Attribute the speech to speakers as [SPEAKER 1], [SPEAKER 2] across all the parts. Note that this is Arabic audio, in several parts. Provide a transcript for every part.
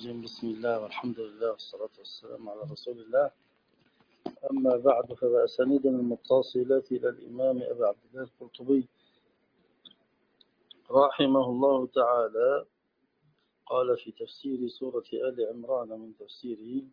[SPEAKER 1] الرجيم. بسم الله والحمد لله والصلاة والسلام على رسول الله. أما بعد، فبأسانيد المتصلة إلى الإمام أبي عبد الله القرطبي رحمه الله تعالى قال في تفسير سورة آل عمران من تفسيره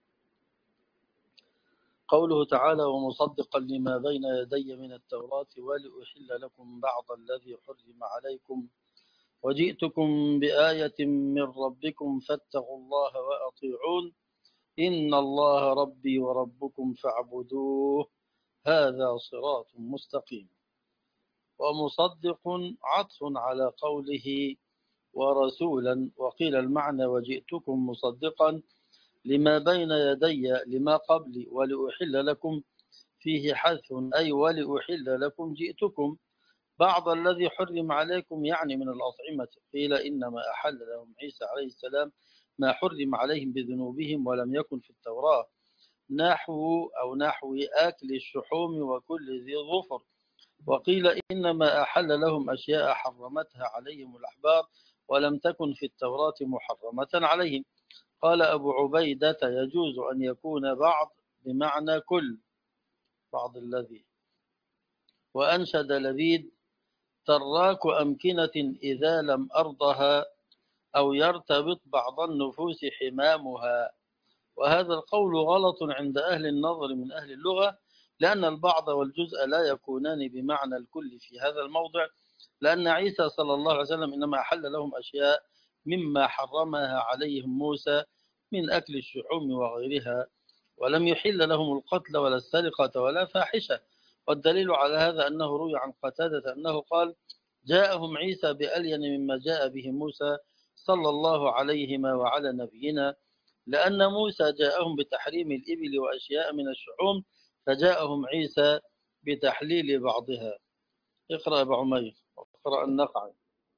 [SPEAKER 1] قوله تعالى: ومصدقا لما بين يدي من التوراة ولأحل لكم بعض الذي حرم عليكم وجئتكم بآية من ربكم فاتقوا الله وأطيعون إن الله ربي وربكم فاعبدوه هذا صراط مستقيم. ومصدق عطف على قوله ورسولا، وقيل المعنى وجئتكم مصدقا لما بين يدي لما قبلي ولأحل لكم فيه حذف، أي ولأحل لكم جئتكم بعض الذي حرم عليكم، يعني من الأطعمة. قيل إنما أحل لهم عيسى عليه السلام ما حرم عليهم بذنوبهم ولم يكن في التوراة، نحو أكل الشحوم وكل ذي ظفر. وقيل إنما أحل لهم أشياء حرمتها عليهم الأحبار ولم تكن في التوراة محرمة عليهم. قال أبو عبيدة: يجوز أن يكون بعض بمعنى كل، بعض الذي. وأنشد لبيد: تراك أمكنة إذا لم أرضها أو يرتبط بعض النفوس حمامها. وهذا القول غلط عند أهل النظر من أهل اللغة، لأن البعض والجزء لا يكونان بمعنى الكل في هذا الموضع، لأن عيسى صلى الله عليه وسلم إنما أحل لهم أشياء مما حرمها عليهم موسى من أكل الشحوم وغيرها، ولم يحل لهم القتل ولا السرقة ولا فاحشة. والدليل على هذا أنه روي عن قتادة أنه قال: جاءهم عيسى بألين مما جاء به موسى صلى الله عليهما وعلى نبينا، لأن موسى جاءهم بتحريم الإبل وأشياء من الشحوم، فجاءهم عيسى بتحليل بعضها. اقرأ أبو عمير واقرأ النقع.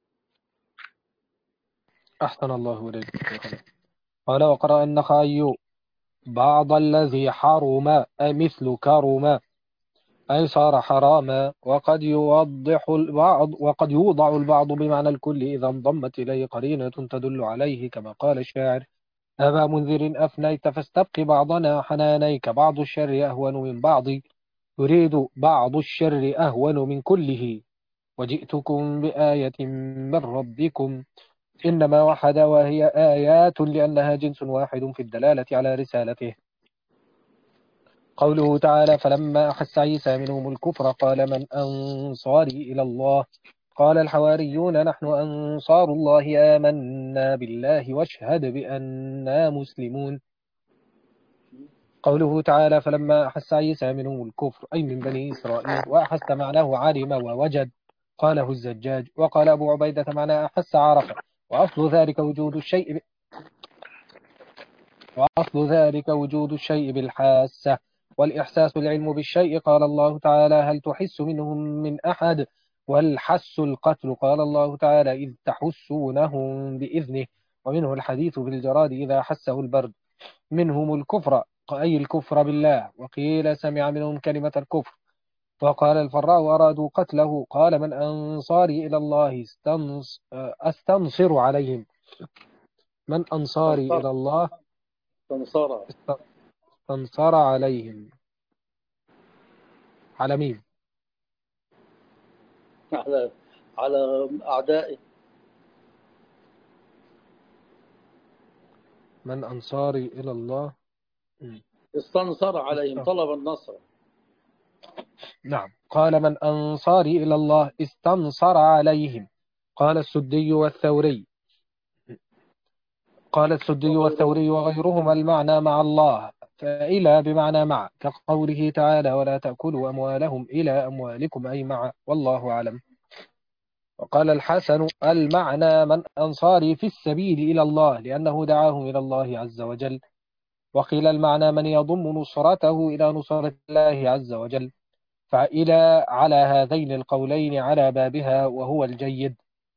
[SPEAKER 2] أحسن الله إليك. قال: وقرأ النخعي بعض الذي حرم أي مثل كرم أي صار حراما، وقد يوضع البعض بمعنى الكل إذا انضمت إليه قرينة تدل عليه، كما قال الشاعر: أبا منذر أفنيت فاستبق بعضنا حنانيك، بعض الشر أهون من بعض، يريد بعض الشر أهون من كله، وجئتكم بآية من ربكم. إنما وحد وهي آيات لأنها جنس واحد في الدلالة على رسالته. قوله تعالى: فلما أحس عيسى منهم الكفر قال من أنصاري إلى الله؟ قال الحواريون نحن أنصار الله آمنا بالله واشهد بأننا مسلمون. قوله تعالى: فلما أحس عيسى منهم الكفر أي من بني إسرائيل، وأحس معناه علم ووجد، قاله الزجاج. وقال أبو عبيدة معناه أحس عرف، وأصل ذلك وجود الشيء بالحاسة، والإحساس العلم بالشيء. قال الله تعالى: هل تحس منهم من أحد؟ والحس القتل. قال الله تعالى: إذ تحسونهم بإذنه. ومنه الحديث بالجراد إذا حسه البرد. منهم الكفر أي الكفر بالله. وقيل سمع منهم كلمة الكفر. وقال الفراء: أرادوا قتله. قال من أنصاري إلى الله؟ أستنصر عليهم. من أنصاري إلى الله؟ استنصر عليهم. على مين؟
[SPEAKER 1] على أعدائه.
[SPEAKER 2] من أنصاري إلى الله؟
[SPEAKER 1] استنصر عليهم، طلب النصر.
[SPEAKER 2] نعم. قال من أنصاري إلى الله استنصر عليهم. قال السدي والثوري وغيرهما المعنى مع الله، فإلى بمعنى مع، كقوله تعالى: ولا تأكلوا أموالهم إلى أموالكم أي مع، والله أعلم. وقال الحسن: المعنى من أنصاري في السبيل إلى الله، لأنه دعاهم إلى الله عز وجل. وقيل المعنى من يضم نصرته إلى نصرة الله عز وجل، فإلى على هذين القولين على بابها وهو الجيد.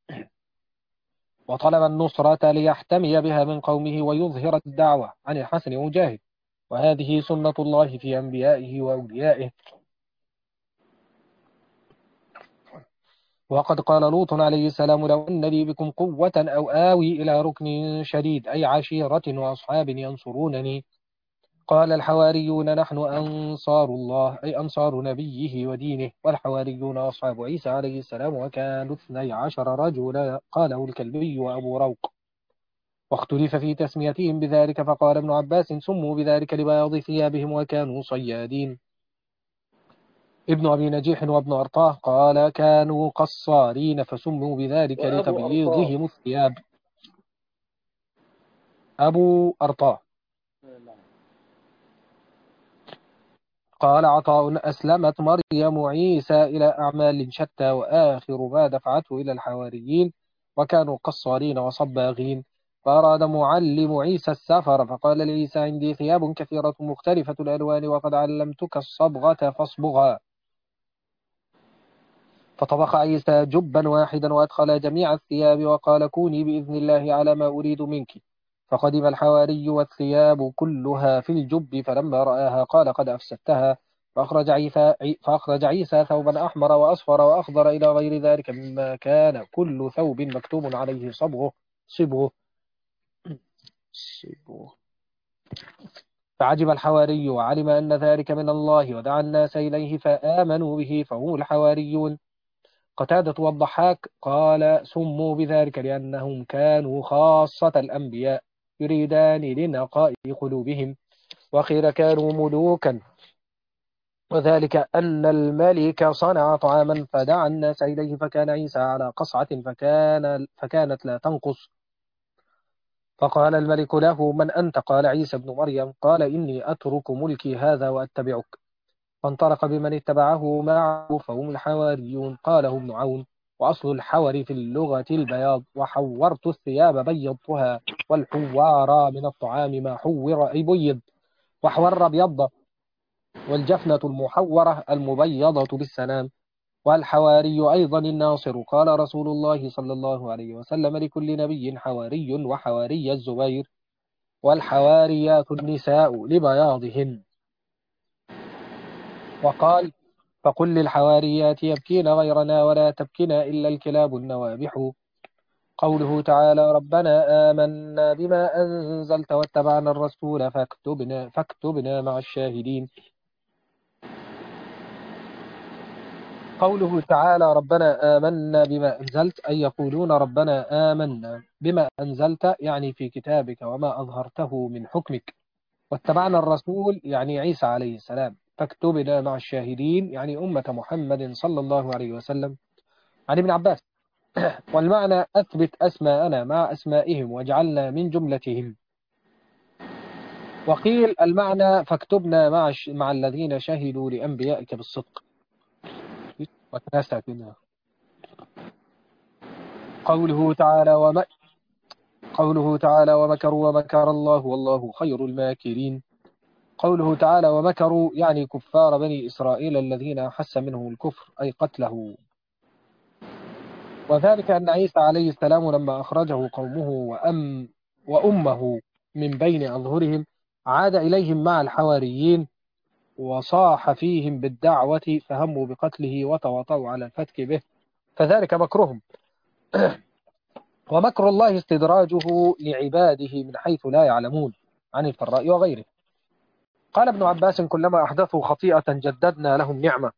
[SPEAKER 2] وطلب النصرة ليحتمي بها من قومه ويظهر الدعوة، عن الحسن ومجاهد. وهذه سنة الله في أنبيائه وأوليائه. وقد قال لوط عليه السلام لو أن لي بكم قوة أو آوي إلى ركن شديد أي عشيرة وأصحاب ينصرونني. قال الحواريون نحن أنصار الله أي أنصار نبيه ودينه. والحواريون أصحاب عيسى عليه السلام وكانوا 12 رجلا قاله الكلبي وأبو روق. واختلف في تسميتهم بذلك فقال ابن عباس سموا بذلك لبياض ثيابهم وكانوا صيادين. ابن أبي نجيح وابن أرطاه قال كانوا قصارين فسموا بذلك
[SPEAKER 1] وأبو أرطاه.
[SPEAKER 2] لتبييضهم الثياب. أبو أرطاه. قال عطاء أسلمت مريم عيسى إلى أعمال شتى وآخر ما دفعته إلى الحواريين وكانوا قصارين وصباغين. فأراد معلم عيسى السفر فقال لعيسى عندي ثياب كثيرة مختلفة الألوان وقد علمتك الصبغة فاصبغها. فطبخ عيسى جبا واحدا وأدخل جميع الثياب وقال كوني بإذن الله على ما أريد منك. فقدم الحواري والثياب كلها في الجب فلما رآها قال قد أفسدتها. فأخرج عيسى ثوبا أحمر وأصفر وأخضر إلى غير ذلك مما كان كل ثوب مكتوب عليه صبغه. فعجب الحواري وعلم أن ذلك من الله ودعا الناس إليه فآمنوا به فهم الحواريون. قتادة والضحاك قال سموا بذلك لأنهم كانوا خاصة الأنبياء يريدان لنقاء قلوبهم. وقيل كانوا ملوكا وذلك أن الملك صنع طعاما فدعا الناس إليه فكان عيسى على قصعة فكانت لا تنقص. فقال الملك له من أنت؟ قال عيسى بن مريم. قال إني أترك ملكي هذا وأتبعك. فانطلق بمن اتبعه معه فهم الحواريون. قاله ابن عون وأصل الحور في اللغة البياض وحورت الثياب بيضتها. والحوار من الطعام ما حور أي بيض وحور بيض. والجفنة المحورة المبيضة بالسنام. والحواري أيضا الناصر. قال رسول الله صلى الله عليه وسلم لكل نبي حواري وحواري الزبير. والحواريات النساء لبياضهن. وقال فقل للحواريات يبكين غيرنا ولا تبكنا إلا الكلاب النوابح. قوله تعالى ربنا آمنا بما أنزلت واتبعنا الرسول فاكتبنا مع الشاهدين. قوله تعالى ربنا آمنا بما أنزلت أي يقولون ربنا آمنا بما أنزلت يعني في كتابك وما أظهرته من حكمك. واتبعنا الرسول يعني عيسى عليه السلام. فاكتبنا مع الشاهدين يعني أمة محمد صلى الله عليه وسلم. عن ابن عباس والمعنى أثبت أسماءنا مع أسمائهم واجعلنا من جملتهم. وقيل المعنى فاكتبنا مع الذين شهدوا لأنبيائك بالصدق. قوله تعالى ومكروا ومكر الله والله خير الماكرين. قوله تعالى ومكروا يعني كفار بني إسرائيل الذين أحس منهم الكفر أي قتله. وذلك أن عيسى عليه السلام لما أخرجه قومه وأمه من بين أظهرهم عاد إليهم مع الحواريين وصاح فيهم بالدعوة فهموا بقتله وتواطؤوا على الفتك به فذلك مكرهم. ومكر الله استدراجه لعباده من حيث لا يعلمون عن الفراء وغيره. قال ابن عباس كلما أحدثوا خطيئة جددنا لهم نعمة.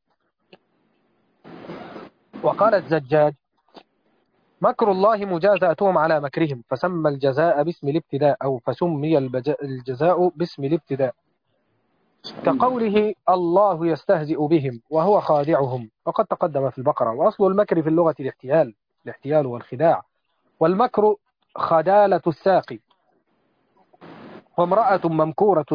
[SPEAKER 2] وقال الزجاج مكر الله مجازاتهم على مكرهم فسمى الجزاء باسم الابتداء أو فسمي الجزاء باسم الابتداء كقوله الله يستهزئ بهم وهو خادعهم وقد تقدم في البقرة. وأصل المكر في اللغة الاحتيال والخداع. والمكر خدالة الساق وامرأة ممكورة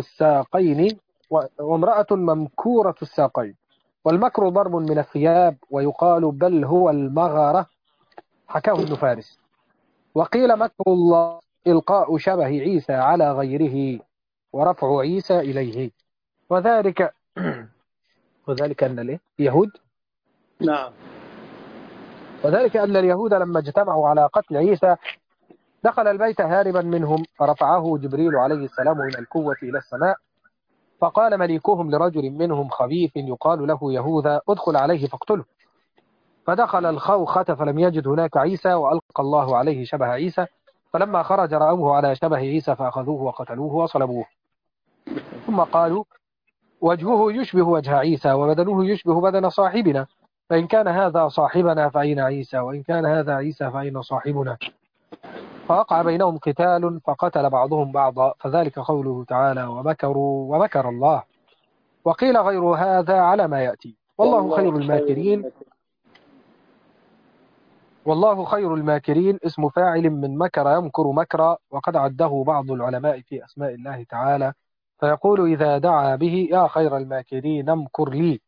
[SPEAKER 2] الساقين. والمكر ضرب من الثياب ويقال بل هو المغارة حكاه ابن فارس. وقيل مكر الله إلقاء شبه عيسى على غيره ورفع عيسى إليه. وذلك أن اليهود
[SPEAKER 1] نعم.
[SPEAKER 2] وذلك أن اليهود لما اجتمعوا على قتل عيسى دخل البيت هاربا منهم فرفعه جبريل عليه السلام من الكوة إلى السماء فقال مليكهم لرجل منهم خبيث يقال له يهوذا ادخل عليه فاقتله. فدخل الخوخة فلم يجد هناك عيسى، وألقى الله عليه شبه عيسى، فلما خرج رأوه على شبه عيسى فأخذوه وقتلوه وصلبوه. ثم قالوا: وجهه يشبه وجه عيسى وبدنه يشبه بدن صاحبنا، فإن كان هذا صاحبنا فأين عيسى، وإن كان هذا عيسى فأين صاحبنا؟ فوقع بينهم قتال فقتل بعضهم بعضا، فذلك قوله تعالى: ومكروا ومكر الله. وقيل غير هذا على ما يأتي، والله خير
[SPEAKER 1] والله خير
[SPEAKER 2] الماكرين.
[SPEAKER 1] الماكرين.
[SPEAKER 2] والله خير الماكرين اسم فاعل من مكر يمكر مكرا، وقد عده بعض العلماء في أسماء الله تعالى، فيقول إذا دعا به: يا خير الماكرين امكر لي.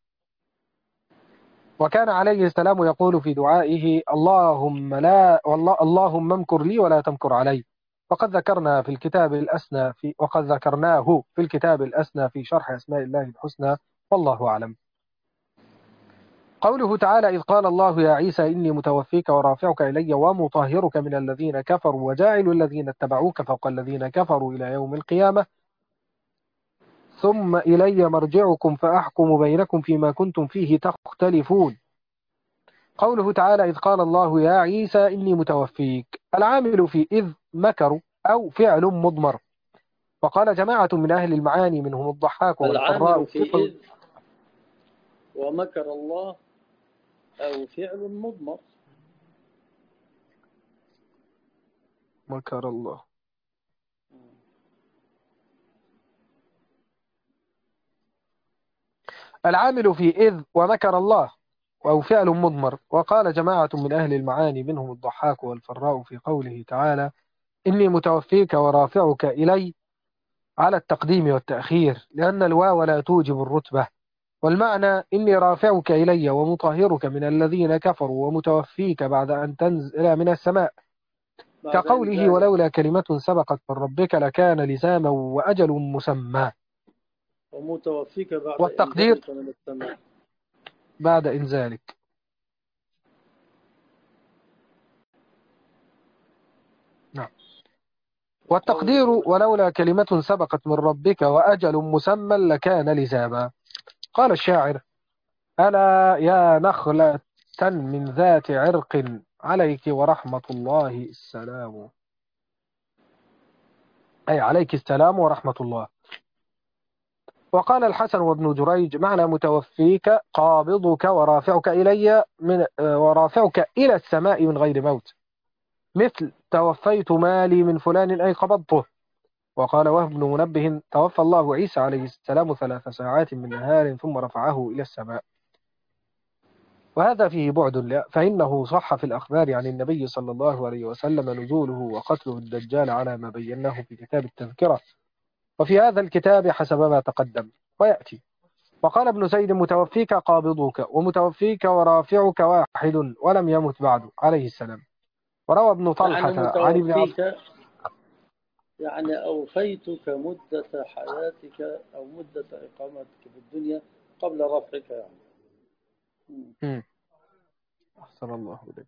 [SPEAKER 2] وكان عليه السلام يقول في دعائه: اللهم لا والله اللهم امكر لي ولا تمكر علي. وقد ذكرنا في الكتاب الأسنى وقد ذكرناه في الكتاب الأسنى في شرح أسماء الله الحسنى، والله أعلم. قوله تعالى: إذ قال الله يا عيسى إني متوفيك ورافعك إلي ومطهرك من الذين كفروا وجاعل الذين اتبعوك فوق الذين كفروا إلى يوم القيامة، ثم إلي مرجعكم فأحكم بينكم فيما كنتم فيه تختلفون. قوله تعالى: إذ قال الله يا عيسى إني متوفيك، العامل في إذ مكروا أو فعل مضمر. وقال جماعة من أهل المعاني منهم الضحاك والفراء
[SPEAKER 1] العامل في إذ ومكر الله أو فعل مضمر.
[SPEAKER 2] مكر الله. العامل في إذ ومكر الله أو فعل مضمر. وقال جماعة من أهل المعاني منهم الضحاك والفراء في قوله تعالى: إني متوفيك ورافعك إلي، على التقديم والتأخير، لأن الواو لا توجب الرتبة. والمعنى: إني رافعك إلي ومطهرك من الذين كفروا ومتوفيك بعد أن تنزل من السماء،
[SPEAKER 1] بعد
[SPEAKER 2] كقوله:
[SPEAKER 1] إنزال
[SPEAKER 2] ولولا كلمة سبقت من ربك لكان لزاما وأجل مسمى.
[SPEAKER 1] ومتوفيك بعد
[SPEAKER 2] والتقدير
[SPEAKER 1] إنزالك من السماء.
[SPEAKER 2] بعد إنزالك. نعم. والتقدير:
[SPEAKER 1] وقوله
[SPEAKER 2] ولولا كلمة سبقت من ربك وأجل مسمى لكان لزاما. قال الشاعر: ألا يا نخلة من ذات عرق، عليك ورحمة الله السلام. أي عليك السلام ورحمة الله. وقال الحسن وابن جريج: معنى متوفيك قابضك ورافعك إلي ورافعك إلى السماء من غير موت، مثل توفيت مالي من فلان أي قبضته. وقال وهب بن منبه: توفى الله عيسى عليه السلام 3 ساعات من نهار ثم رفعه إلى السماء. وهذا فيه بعد لا، فإنه صح في الأخبار عن النبي صلى الله عليه وسلم نزوله وقتله الدجال على ما بيناه في كتاب التذكرة، وفي هذا الكتاب حسب ما تقدم ويأتي. وقال ابن سيد: متوفيك قابضك ومتوفيك ورافعك واحد ولم يمت بعد عليه السلام. وروى ابن
[SPEAKER 1] يعني
[SPEAKER 2] طلحة عن ابن عباس.
[SPEAKER 1] متوفيك يعني أوفيتك مدة حياتك أو مدة إقامتك في الدنيا قبل رفعك يعني.
[SPEAKER 2] أحسن الله إليك.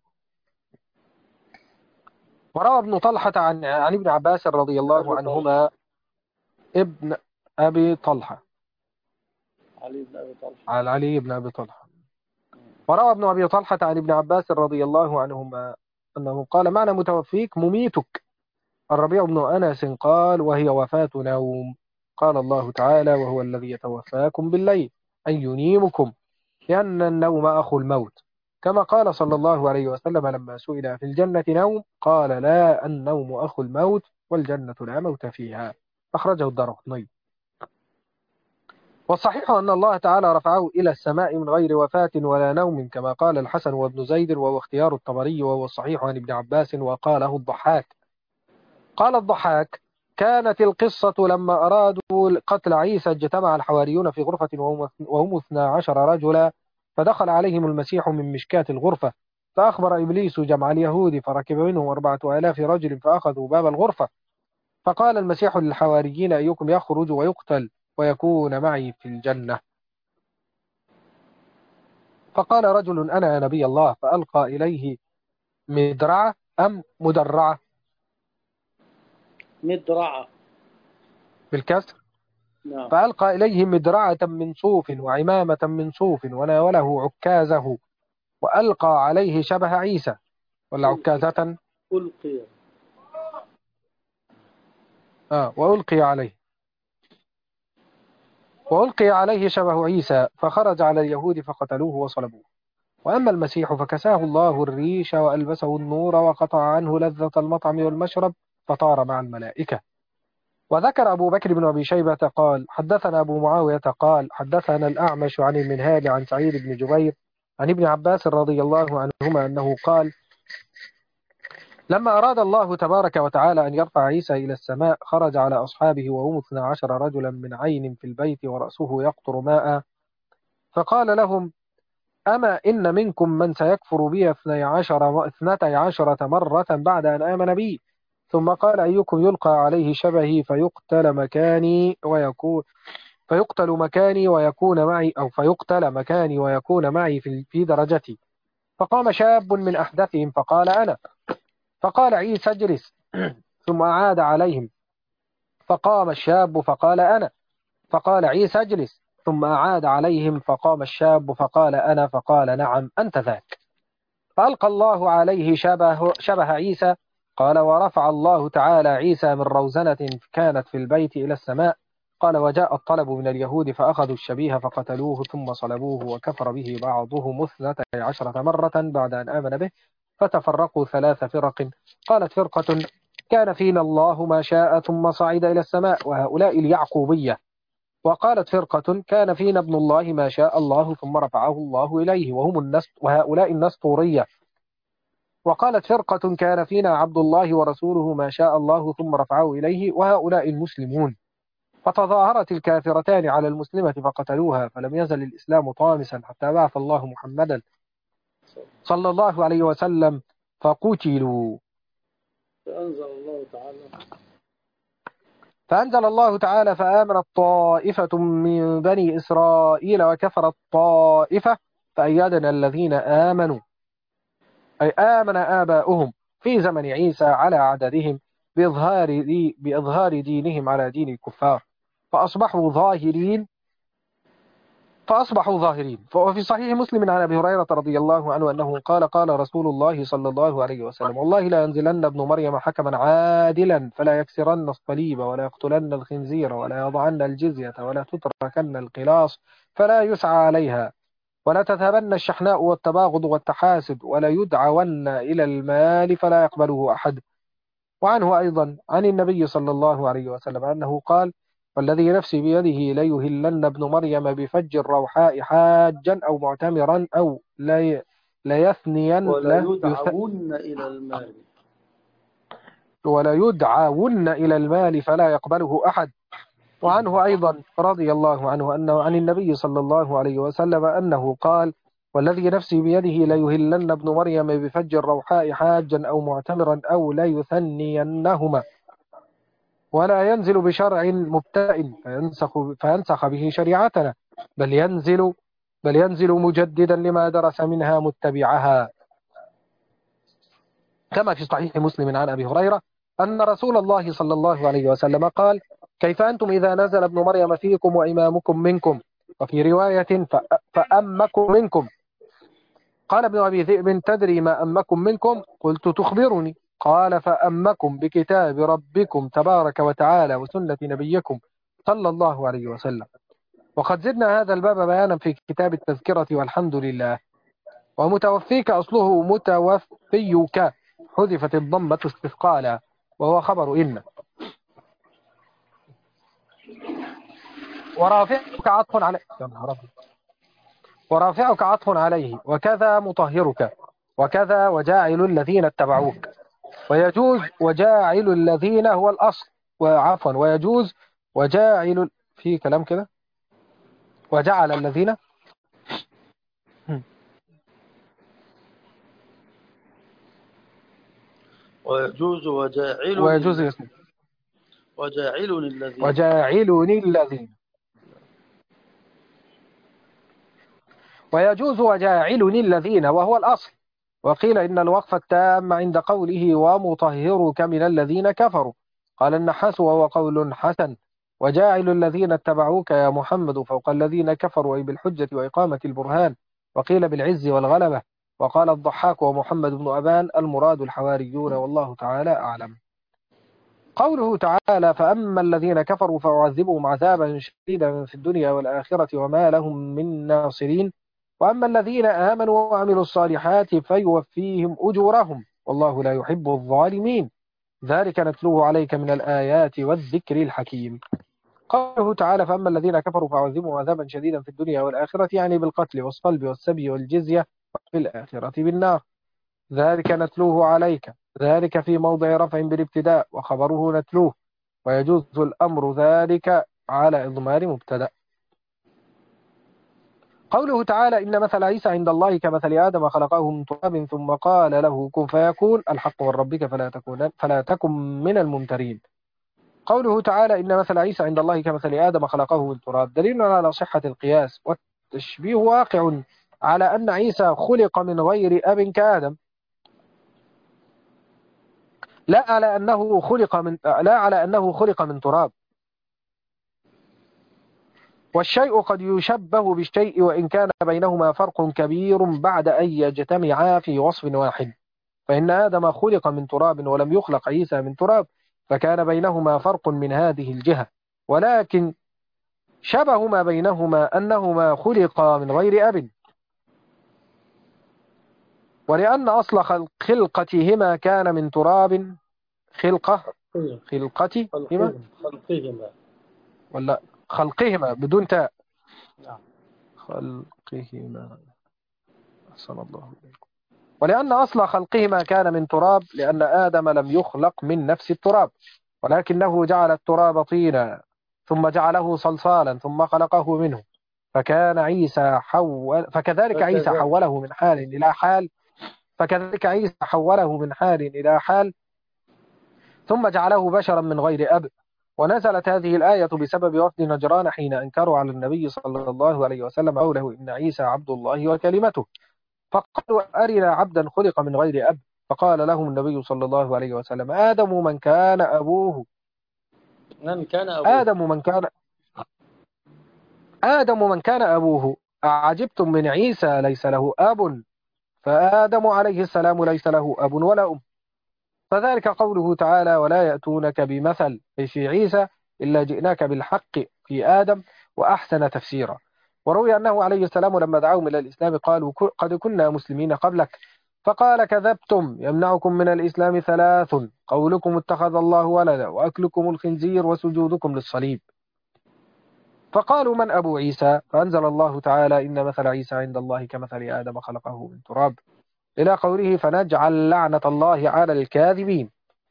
[SPEAKER 2] وروى ابن طلحة عن ابن عباس رضي الله
[SPEAKER 1] أبي طلحة،
[SPEAKER 2] عنهما. ابن أبي طلحة،
[SPEAKER 1] علي بن أبي طلحة.
[SPEAKER 2] عن علي بن أبي طلحة. وروى ابن أبي طلحة عن ابن عباس رضي الله عنهما أنه قال: معنى متوفيك مميتك. الربيع بن أنس قال: وهي وفاة نوم. قال الله تعالى: وهو الذي يتوفاكم بالليل أن ينيمكم، لأن النوم أخو الموت. كما قال صلى الله عليه وسلم لما سئل: في الجنة نوم؟ قال: لا، النوم أخو الموت، والجنة لا موت فيها. أخرجه الدارقطني. والصحيح أن الله تعالى رفعه إلى السماء من غير وفاة ولا نوم، كما قال الحسن وابن زيد، وهو اختيار الطبري، وهو الصحيح عن ابن عباس، وقاله الضحاك. قال الضحاك: كانت القصة لما أرادوا قتل عيسى اجتمع الحواريون في غرفة وهم 12 رجلا، فدخل عليهم المسيح من مشكاة الغرفة، فأخبر إبليس جمع اليهود، فركب منهم 4000 رجل فأخذوا باب الغرفة. فقال المسيح للحواريين: أيكم يخرج ويقتل ويكون معي في الجنة؟ فقال رجل: أنا يا نبي الله. فألقى إليه مدرعة أم مدرعة
[SPEAKER 1] مدرعة.
[SPEAKER 2] بالكسر.
[SPEAKER 1] نعم.
[SPEAKER 2] فألقى إليه مدرعة من صوف وعمامة من صوف وناوله عكازه وألقى عليه شبه عيسى ولا عكازة
[SPEAKER 1] ألقي.
[SPEAKER 2] وألقي عليه شبه عيسى فخرج على اليهود فقتلوه وصلبوه. وأما المسيح فكساه الله الريش وألبسه النور وقطع عنه لذة المطعم والمشرب فطار مع الملائكة. وذكر أبو بكر بن أبي شيبة قال حدثنا أبو معاوية قال حدثنا الأعمش عن المنهال عن سعيد بن جبير عن ابن عباس رضي الله عنهما أنه قال لما أراد الله تبارك وتعالى أن يرفع عيسى إلى السماء خرج على أصحابه وهم 12 رجلا من عين في البيت ورأسه يقطر ماء فقال لهم أما إن منكم من سيكفر بي 12 مرة بعد أن آمن بي. ثم قال أيكم يلقى عليه شبهي فيقتل مكاني ويكون معي في درجتي. فقام شاب من أحدثهم فقال أنا. فقال عيسى اجلس. ثم أعاد عليهم فقام الشاب فقال أنا. فقال عيسى اجلس. ثم أعاد عليهم فقام الشاب فقال أنا. فقال نعم أنت ذاك. فألقى الله عليه شبه عيسى. قال ورفع الله تعالى عيسى من روزنة كانت في البيت إلى السماء. قال وجاء الطلب من اليهود فأخذوا الشبيه فقتلوه ثم صلبوه وكفر به بعضهم 12 مرة بعد أن آمن به فتفرقوا 3 فرق. قالت فرقة كان فينا الله ما شاء ثم صعد إلى السماء وهؤلاء اليعقوبية. وقالت فرقة كان فينا ابن الله ما شاء الله ثم رفعه الله إليه وهؤلاء النسطورية. وقالت فرقة كان فينا عبد الله ورسوله ما شاء الله ثم رفعه إليه وهؤلاء المسلمون. فتظاهرت الكافرتان على المسلمة فقتلوها فلم يزل الإسلام طامسا حتى بعث الله محمدا صلى الله عليه وسلم فقتلوا. فأنزل الله تعالى فآمنت طائفة من بني إسرائيل وكفرت طائفة فأيدنا الذين آمنوا أي آمن آباؤهم في زمن عيسى على عددهم بإظهار دينهم على دين الكفار فأصبحوا ظاهرين. وفي صحيح مسلم عن أبي هريرة رضي الله عنه أنه قال قال رسول الله صلى الله عليه وسلم والله لا ينزلن ابن مريم حكما عادلا فلا يكسرن الصليب ولا يقتلن الخنزير ولا يضعن الجزية ولا تتركن القلاص فلا يسعى عليها ولا تذهبن الشحناء والتباغض والتحاسد ولا يدعون إلى المال فلا يقبله أحد. وعنه أيضا عن النبي صلى الله عليه وسلم أنه قال والذي نفسي بيده ليهلن ابن مريم بفج الروحاء حاجا أو معتمرا أو ليثنين
[SPEAKER 1] ولا يدعون إلى المال
[SPEAKER 2] فلا يقبله أحد. وعنه أيضا رضي الله عنه أنه عن النبي صلى الله عليه وسلم أنه قال والذي نفسي بيده ليهلن ابن مريم بفج الروحاء حاجا أو معتمرا أو ليثنينهما ولا ينزل بشرع مبتدأ فينسخ به شريعتنا بل ينزل مجددا لما درس منها متبعها. كما في صحيح مسلم عن أبي هريرة أن رسول الله صلى الله عليه وسلم قال كيف أنتم إذا نزل ابن مريم فيكم وإمامكم منكم وفي رواية فأمكم منكم. قال ابن أبي ذئب تدري ما أمكم منكم قلت تخبرني قال فأمكم بكتاب ربكم تبارك وتعالى وسنة نبيكم صلى الله عليه وسلم. وقد زدنا هذا الباب بيانا في كتاب التذكرة والحمد لله. ومتوفيك أصله متوفيك حذفت الضمة استثقالا وهو خبر إن. ورافعك عطف عليه وكذا مطهرك وكذا وجاعل الذين اتبعوك. ويجوز وجاعل الذين هو الأصل ويجوز وجاعل في كلام كده وجعل الذين
[SPEAKER 1] ويجوز
[SPEAKER 2] وجاعلني الذين وهو الأصل. وقيل إن الوقف التام عند قوله ومطهرك من الذين كفروا. قال النحاس وهو قول حسن وجاعل الذين اتبعوك يا محمد فوق الذين كفروا أي بالحجة وإقامة البرهان. وقيل بالعز والغلبة وقال الضحاك ومحمد بن أبان المراد الحواريون، والله تعالى أعلم. قوله تعالى: فأما الذين كفروا فأعذبهم عذابا شديدا في الدنيا والآخرة وما لهم من ناصرين، وأما الذين آمنوا وعملوا الصالحات فيوفيهم أجورهم والله لا يحب الظالمين، ذلك نتلوه عليك من الآيات والذكر الحكيم. قوله تعالى: فأما الذين كفروا فأعذبهم عذابا شديدا في الدنيا والآخرة، يعني بالقتل والصلب والسبي والجزية، وفي الآخرة بالنار، ذلك نتلوه عليك. ذلك في موضع رفع بالابتداء، وخبره نتلوه، ويجوز الأمر ذلك على إضمار مبتدأ. قوله تعالى: إن مثل عيسى عند الله كمثل آدم خلقه من تراب ثم قال له كن فيكون، الحق من ربك فلا تكن من الممترين. قوله تعالى: إن مثل عيسى عند الله كمثل آدم خلقه من تراب، دليل على صحة القياس، والتشبيه واقع على أن عيسى خلق من غير أب كآدم، لا على أنه خلق من تراب. والشيء قد يشبه بالشيء وإن كان بينهما فرق كبير بعد أن يجتمعا في وصف واحد، فإن آدم خلق من تراب ولم يخلق عيسى من تراب، فكان بينهما فرق من هذه الجهة، ولكن شبه ما بينهما أنهما خلقا من غير أب. ولأن أصل خلقتهما كان من تراب، خلقتهما ولا خلقهما بدون تاء، خلقهما، أحسن الله إليكم. ولأن أصل خلقهما كان من تراب، لأن آدم لم يخلق من نفس التراب، ولكنه جعل التراب طينا ثم جعله صلصالا ثم خلقه منه، فكذلك عيسى حوله من حال إلى حال ثم جعله بشرا من غير أب. ونزلت هذه الآية بسبب وفد نجران حين أنكروا على النبي صلى الله عليه وسلم قوله إن عيسى عبد الله وكلمته، فقالوا أرنا عبدا خلق من غير أب، فقال لهم النبي صلى الله عليه وسلم آدم من كان أبوه أعجبتم من عيسى ليس له أب، فآدم عليه السلام ليس له أب ولا أم. فذلك قوله تعالى ولا يأتونك بمثل أي في عيسى إلا جئناك بالحق في آدم وأحسن تفسيرا. وروي أنه عليه السلام لما دعوهم إلى الإسلام قالوا قد كنا مسلمين قبلك، فقال كذبتم، يمنعكم من الإسلام ثلاث: قولكم اتخذ الله ولدا، وأكلكم الخنزير، وسجودكم للصليب. فقالوا من أبو عيسى؟ فأنزل الله تعالى إن مثل عيسى عند الله كمثل آدم خلقه من تراب، إلى قوله فنجعل لعنة الله على الكاذبين.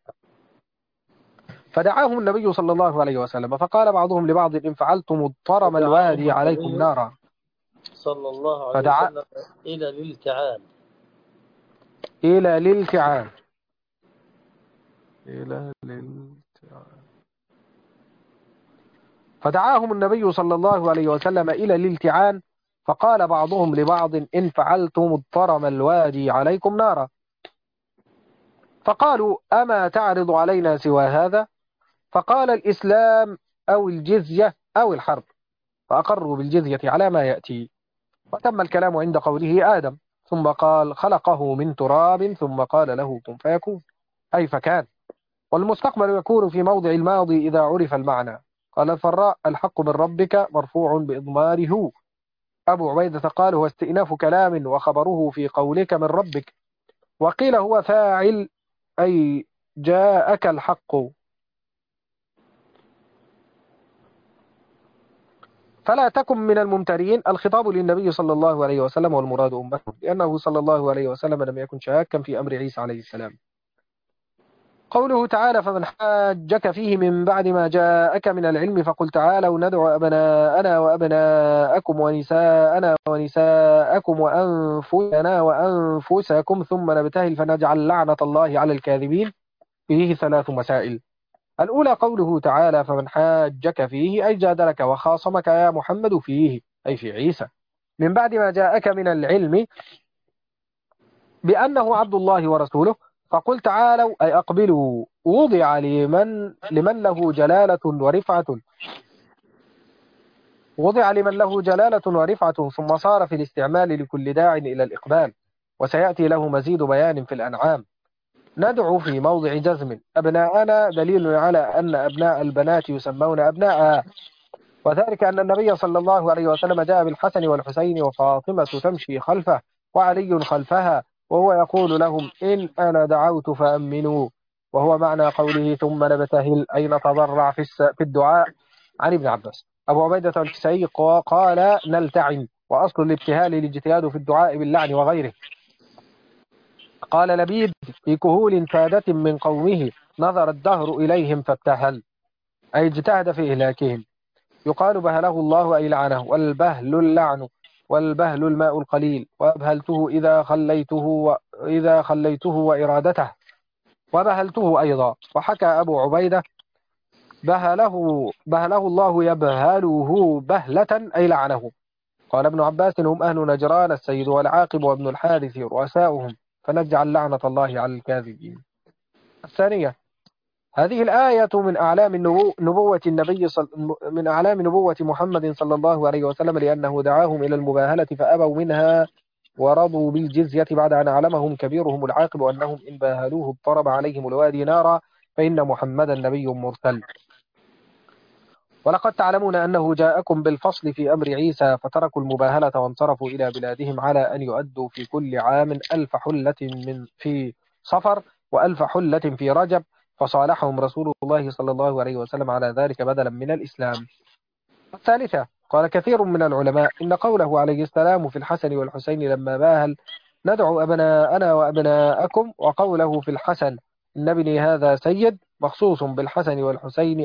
[SPEAKER 2] فدعاهم النبي صلى الله عليه وسلم، فقال بعضهم لبعض إن فعلتم اضطرم الوادي عليكم نارا،
[SPEAKER 1] صلى الله عليه وسلم إلى الالتعان.
[SPEAKER 2] فدعاهم النبي صلى الله عليه وسلم إلى الالتعان، فقال بعضهم لبعض إن فعلتم اضطرم الوادي عليكم نارا، فقالوا أما تعرض علينا سوى هذا؟ فقال الإسلام أو الجزية أو الحرب، فأقروا بالجزية على ما يأتي. وتم الكلام عند قوله آدم، ثم قال خلقه من تراب، ثم قال له كن فيكون، أي فكان. والمستقبل يكون في موضع الماضي إذا عرف المعنى. قال الفراء الحق من ربك مرفوع بإضماره. أبو عبيدة قال هو استئناف كلام وخبره في قولك من ربك. وقيل هو فاعل أي جاءك الحق. فلا تكن من الممترين، الخطاب للنبي صلى الله عليه وسلم والمراد أمته، لأنه صلى الله عليه وسلم لم يكن شاكا في أمر عيسى عليه السلام. قوله تعالى فمن حاجك فيه من بعد ما جاءك من العلم فقل تعالوا ندعو أبناءنا وأبناءكم ونساءنا ونساءكم وأنفسنا وأنفسكم ثم نبتهل فنجعل لعنة الله على الكاذبين. فيه ثلاث مسائل. الأولى قوله تعالى فمن حاجك فيه أي جادلك وخاصمك يا محمد فيه أي في عيسى من بعد ما جاءك من العلم بأنه عبد الله ورسوله، فقل تعالوا أي أقبلوا. وضع لمن له جلالة ورفعة ثم صار في الاستعمال لكل داع إلى الإقبال، وسيأتي له مزيد بيان في الأنعام. ندعو في موضع جزم أبناءنا دليل على أن أبناء البنات يسمون أبناء، وذلك أن النبي صلى الله عليه وسلم جاء بالحسن والحسين وفاطمة تمشي خلفه وعلي خلفها، وهو يقول لهم إن أنا دعوت فأمنوا، وهو معنى قوله ثم نبتهل أي نتضرع في الدعاء. عن ابن عباس. أبو عبيدة الكسائي قال نلتعن، وأصل الابتهال الاجتهاد في الدعاء باللعن وغيره. قال لبيد في كهول سادة من قومه نظر الدهر إليهم فابتهل، أي اجتهد في إهلاكهم. يقال بهله الله أي لعنه، والبهل اللعن، والبهل الماء القليل، وأبهلته إذا خليته وإرادته، وبهلته أيضا. وحكى أبو عبيدة بهله الله يبهله بهلة أي لعنه. قال ابن عباس هم أهل نجران السيد والعاقب وابن الحارث رؤساؤهم، فنجعل لعنة الله على الكاذبين. الثانية، هذه الآية من أعلام نبوة من أعلام نبوة محمد صلى الله عليه وسلم، لأنه دعاهم إلى المباهلة فأبوا منها ورضوا بالجزية بعد أن علمهم كبيرهم العاقب أنهم إن باهلوه اضطرب عليهم الوادي نارا، فإن محمدا نبي مرسل. ولقد تعلمون أنه جاءكم بالفصل في أمر عيسى، فتركوا المباهلة وانصرفوا إلى بلادهم على أن يؤدوا في كل عام 1000 حلة في صفر و1000 حلة في رجب، فصالحهم رسول الله صلى الله عليه وسلم على ذلك بدلا من الإسلام. الثالثة، قال كثير من العلماء إن قوله عليه السلام في الحسن والحسين لما باهل ندعو أبناءنا وأبناءكم، وقوله في الحسن إن ابني هذا سيد، مخصوص بالحسن والحسين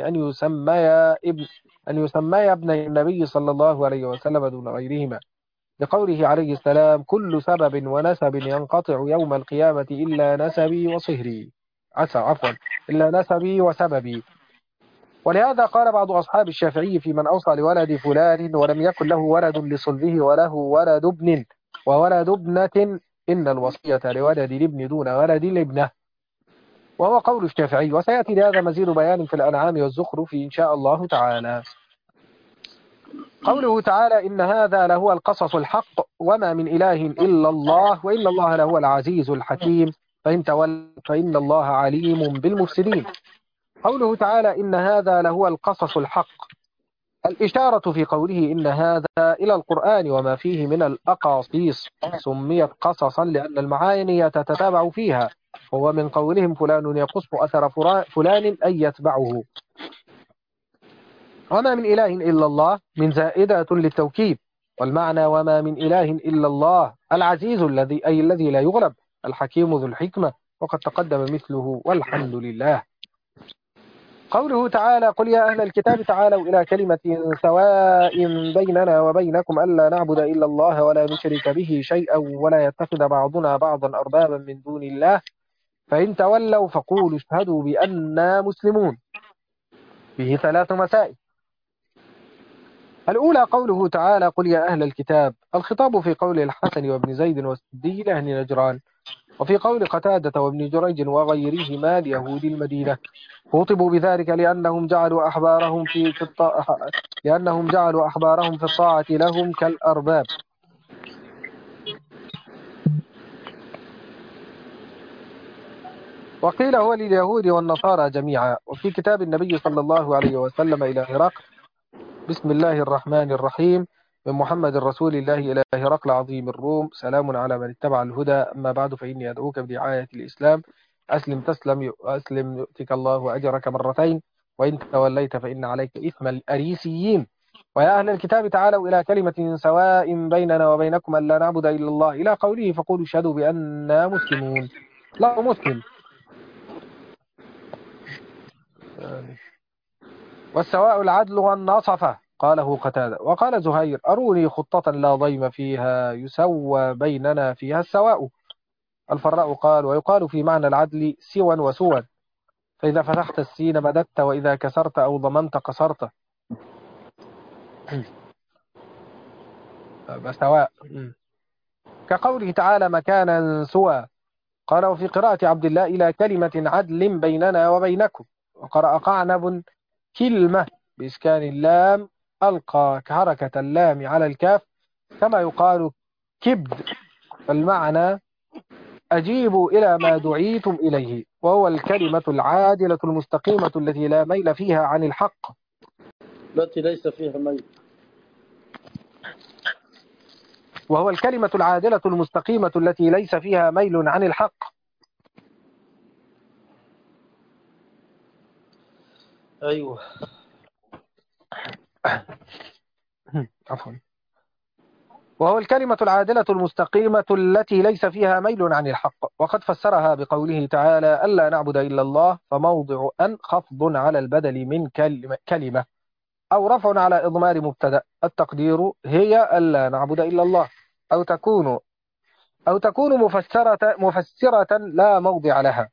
[SPEAKER 2] أن يسميا ابن النبي صلى الله عليه وسلم دون غيرهما، لقوله عليه السلام كل سبب ونسب ينقطع يوم القيامة إلا نسبي وصهري، إلا نسبي وسببي. ولهذا قال بعض أصحاب الشافعي في من أوصى لولد فلان ولم يكن له ولد لصلبه وله ولد ابن وولد ابنة إن الوصية لولد الابن دون ولد الابنة، وهو قول الشافعي. وسيأتي لهذا مزيد بيان في الأنعام والزخرف إن شاء الله تعالى. قوله تعالى إن هذا لهو القصص الحق وما من إله إلا الله وإن الله لهو العزيز الحكيم فإن تولوا فإن الله عليم بالمفسدين. قوله تعالى إن هذا لهو القصص الحق، الإشارة في قوله إن هذا إلى القرآن وما فيه من الأقاصيص، سميت قصصا لأن المعاني تتتابع فيها، وهو من قولهم فلان يقص أثر فلان أي يتبعه. وما من إله إلا الله من زائدة للتوكيد، والمعنى وما من إله إلا الله العزيز الذي لا يغلب، الحكيم ذو الحكمة، وقد تقدم مثله والحمد لله. قوله تعالى قل يا أهل الكتاب تعالوا إلى كلمة سواء بيننا وبينكم ألا نعبد إلا الله ولا نشرك به شيئا ولا يتخذ بعضنا بعضا أربابا من دون الله فإن تولوا فقولوا اشهدوا بأننا مسلمون. فيه 3 مسائل. الأولى قوله تعالى قل يا أهل الكتاب، الخطاب في قول الحسن وابن زيد والسدي لأهل نجران، وفي قول قتادة وابن جريج وغيرهما ليهود المدينة، خطبوا بذلك لأنهم جعلوا أحبارهم في الطاعة لهم كالأرباب. وقيل هو لليهود والنصارى جميعا. وفي كتاب النبي صلى الله عليه وسلم إلى هرقل بسم الله الرحمن الرحيم من محمد رسول الله إلى هرقل عظيم الروم سلام على من اتبع الهدى أما بعد فإني أدعوك بدعاية الإسلام أسلم تسلم أسلم يؤتك الله أجرك مرتين وإن توليت فإن عليك إثم الأريسيين. ويا أهل الكتاب تعالوا إلى كلمة سواء بيننا وبينكم ألا نعبد إلا الله إلى قوله فقولوا اشهدوا بأننا مسلمون. لا مسلم. والسواء العدل والنصفة قاله قتادة. وقال زهير أروني خطة لا ضيم فيها يسوى بيننا فيها السواء. الفراء قال ويقال في معنى العدل سوى وسوى، فإذا فتحت السين مددت وإذا كسرت أو ضمنت قصرت. سواء كقوله تعالى مكانا سوى. قال وفي قراءة عبد الله إلى كلمة عدل بيننا وبينكم. وقرأ قعنب كلمة بإسكان اللام ألقى حركة اللام على الكاف كما يقال كبد، فالمعنى أجيبوا إلى ما دعيتم إليه، وهو الكلمة العادلة المستقيمة التي لا ميل فيها عن الحق.
[SPEAKER 1] التي ليس فيها ميل.
[SPEAKER 2] وهو الكلمة العادلة المستقيمة التي ليس فيها ميل عن الحق.
[SPEAKER 1] أيوه.
[SPEAKER 2] عفوا. وهو الكلمة العادلة المستقيمة التي ليس فيها ميل عن الحق. وقد فسرها بقوله تعالى: ألا نعبد إلا الله، فموضع أن خفض على البدل من كلمة أو رفع على إضمار مبتدأ. التقدير هي ألا نعبد إلا الله، أو تكون مفسرة لا موضع لها.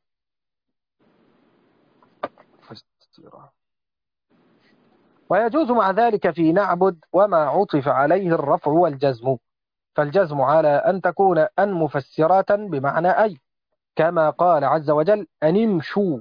[SPEAKER 2] ويجوز مع ذلك في نعبد وما عطف عليه الرفع والجزم، فالجزم على أن تكون أن مفسرة بمعنى أي، كما قال عز وجل: أن امشوا.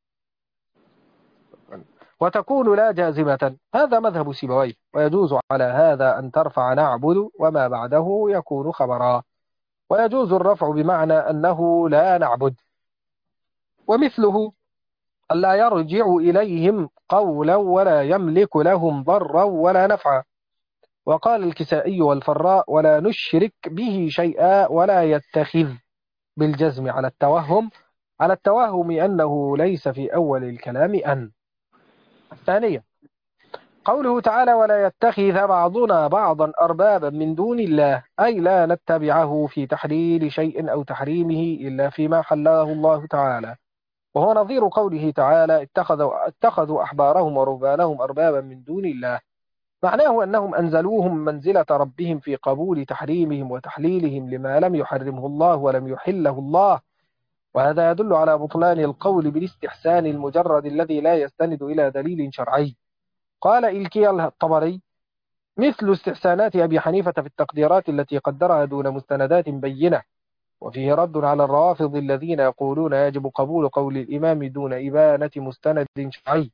[SPEAKER 2] وتكون لا جازمة، هذا مذهب سيبويه. ويجوز على هذا أن ترفع نعبد وما بعده يكون خبرا، ويجوز الرفع بمعنى أنه لا نعبد. ومثله: ألا يرجع إليهم قولا ولا يملك لهم ضرا ولا نفعا. وقال الكسائي والفراء: ولا نشرك به شيئا ولا يتخذ، بالجزم على التوهم أنه ليس في أول الكلام أن. الثانية، قوله تعالى: ولا يتخذ بعضنا بعضا أربابا من دون الله، أي لا نتبعه في تحليل شيء أو تحريمه إلا فيما حله الله تعالى. وهو نظير قوله تعالى: اتخذوا أحبارهم ورهبانهم أربابا من دون الله. معناه أنهم أنزلوهم منزلة ربهم في قبول تحريمهم وتحليلهم لما لم يحرمه الله ولم يحله الله. وهذا يدل على بطلان القول بالاستحسان المجرد الذي لا يستند إلى دليل شرعي. قال إلكي الطبري: مثل استحسانات أبي حنيفة في التقديرات التي قدرها دون مستندات بينة. وفيه رد على الروافض الذين يقولون يجب قبول قول الإمام دون إبانة مستند شرعي،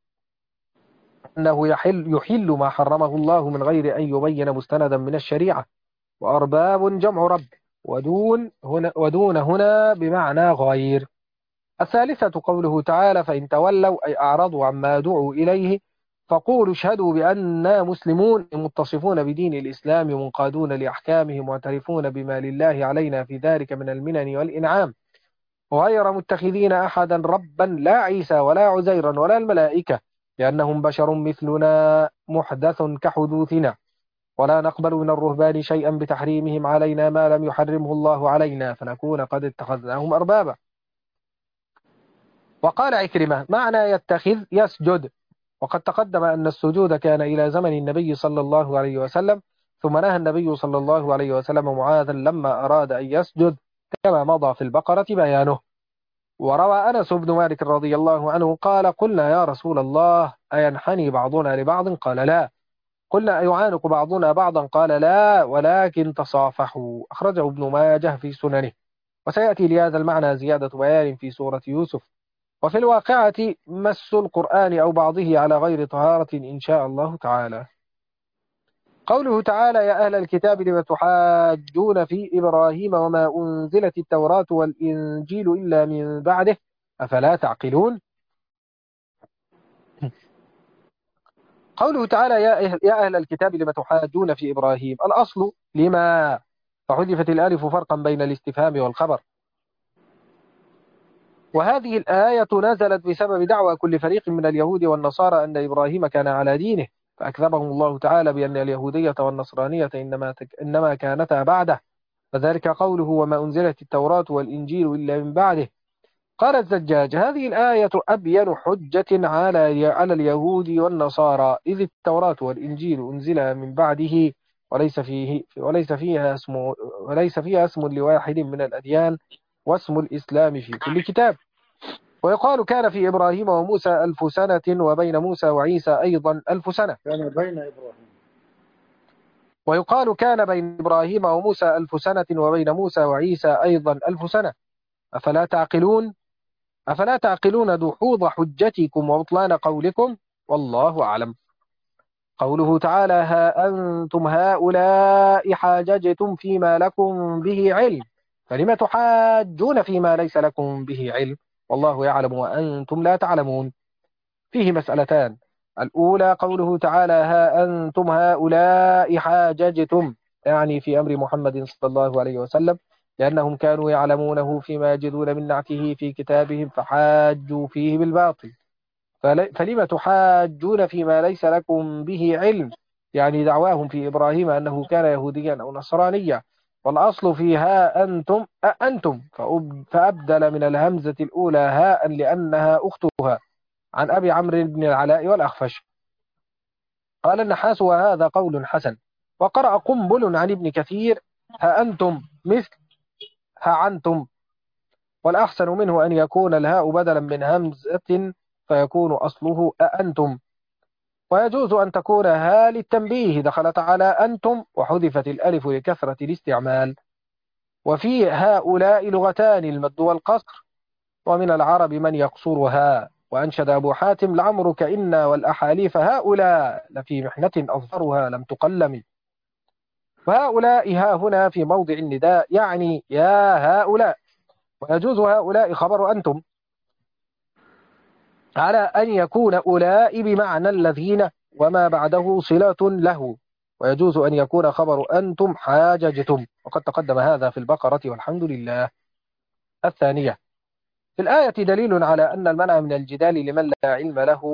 [SPEAKER 2] أنه يحل ما حرمه الله من غير أن يبين مستندا من الشريعة. وأرباب جمع رب، ودون هنا بمعنى غير. الثالثة قوله تعالى: فإن تولوا أي أعرضوا عما دعوا إليه فقولوا اشهدوا بأننا مسلمون، متصفون بدين الإسلام منقادون لأحكامه معترفون بما لله علينا في ذلك من المنن والإنعام، غير متخذين أحدا ربا، لا عيسى ولا عزيرا ولا الملائكة، لأنهم بشر مثلنا محدث كحدوثنا، ولا نقبل من الرهبان شيئا بتحريمهم علينا ما لم يحرمه الله علينا، فنكون قد اتخذناهم أربابا. وقال عكرمة: معنى يتخذ يسجد. وقد تقدم أن السجود كان إلى زمن النبي صلى الله عليه وسلم، ثم نهى النبي صلى الله عليه وسلم معاذا لما أراد أن يسجد، كما مضى في البقرة بيانه. وروى أنس بن مالك رضي الله عنه قال: قلنا يا رسول الله أينحني بعضنا لبعض؟ قال: لا. قلنا أيعانق بعضنا بعضا؟ قال: لا، ولكن تصافحوا. أخرجه ابن ماجه في سننه. وسيأتي لهذا المعنى زيادة بيان في سورة يوسف. وفي الواقعة مس القرآن أو بعضه على غير طهارة إن شاء الله تعالى. قوله تعالى: يا أهل الكتاب لم تحاجون في إبراهيم وما أنزلت التوراة والإنجيل إلا من بعده أفلا تعقلون. قوله تعالى: يا أهل الكتاب لم تحاجون في إبراهيم، الأصل لما، فحذفت الألف فرقا بين الاستفهام والخبر. وهذه الآية نزلت بسبب دعوى كل فريق من اليهود والنصارى أن إبراهيم كان على دينه، فأكذبهم الله تعالى بأن اليهودية والنصرانية إنما كانتا بعده، فذلك قوله: وما أنزلت التوراة والإنجيل إلا من بعده. قال الزجاج: هذه الآية أبين حجة على اليهود والنصارى، إذ التوراة والإنجيل أنزل من بعده، وليس فيها اسم لواحد من الأديان، واسم الإسلام في كل كتاب. ويقال: كان في إبراهيم وموسى 1000 سنة، وبين موسى وعيسى أيضا 1000 سنة.
[SPEAKER 1] كان بين إبراهيم.
[SPEAKER 2] ويقال: كان بين إبراهيم وموسى 1000 سنة، وبين موسى وعيسى أيضا 1000 سنة. أفلا تعقلون دحوض حجتكم وبطلان قولكم؟ والله أعلم. قوله تعالى: ها أنتم هؤلاء حاججتم فيما لكم به علم، فلم تحاجون فيما ليس لكم به علم والله يعلم وأنتم لا تعلمون. فيه مسألتان. الأولى قوله تعالى ها أنتم هؤلاء حاججتم، يعني في أمر محمد صلى الله عليه وسلم، لأنهم كانوا يعلمونه فيما يجدون من نعته في كتابهم فحاجوا فيه بالباطل. فلم تحاجون فيما ليس لكم به علم، يعني دعواهم في إبراهيم أنه كان يهوديا أو نصرانيا، والأصل في ها أنتم أأنتم، فأبدل من الهمزة الأولى هاء لأنها أختها. عن أبي عمرو بن العلاء والأخفش. قال النحاس وهذا قول حسن. وقرأ قنبل عن ابن كثير ها أنتم مثل ها عنتم، والأحسن منه أن يكون الهاء بدلا من همزة فيكون أصله أأنتم. ويجوز أن تكون ها للتنبيه دخلت على أنتم وحذفت الألف لكثرة الاستعمال. وفي هؤلاء لغتان المد والقصر، ومن العرب من يقصرها. وأنشد أبو حاتم لعمرك إنا والأحاليف هؤلاء لفي محنة أظهرها لم تقلم. وهؤلاء ها هنا في موضع النداء يعني يا هؤلاء. ويجوز هؤلاء خبر أنتم على أن يكون أولاء بمعنى الذين وما بعده صلة له. ويجوز أن يكون خبر أنتم حاججتم، وقد تقدم هذا في البقرة والحمد لله. الثانية في الآية دليل على أن المنع من الجدال لمن لا علم له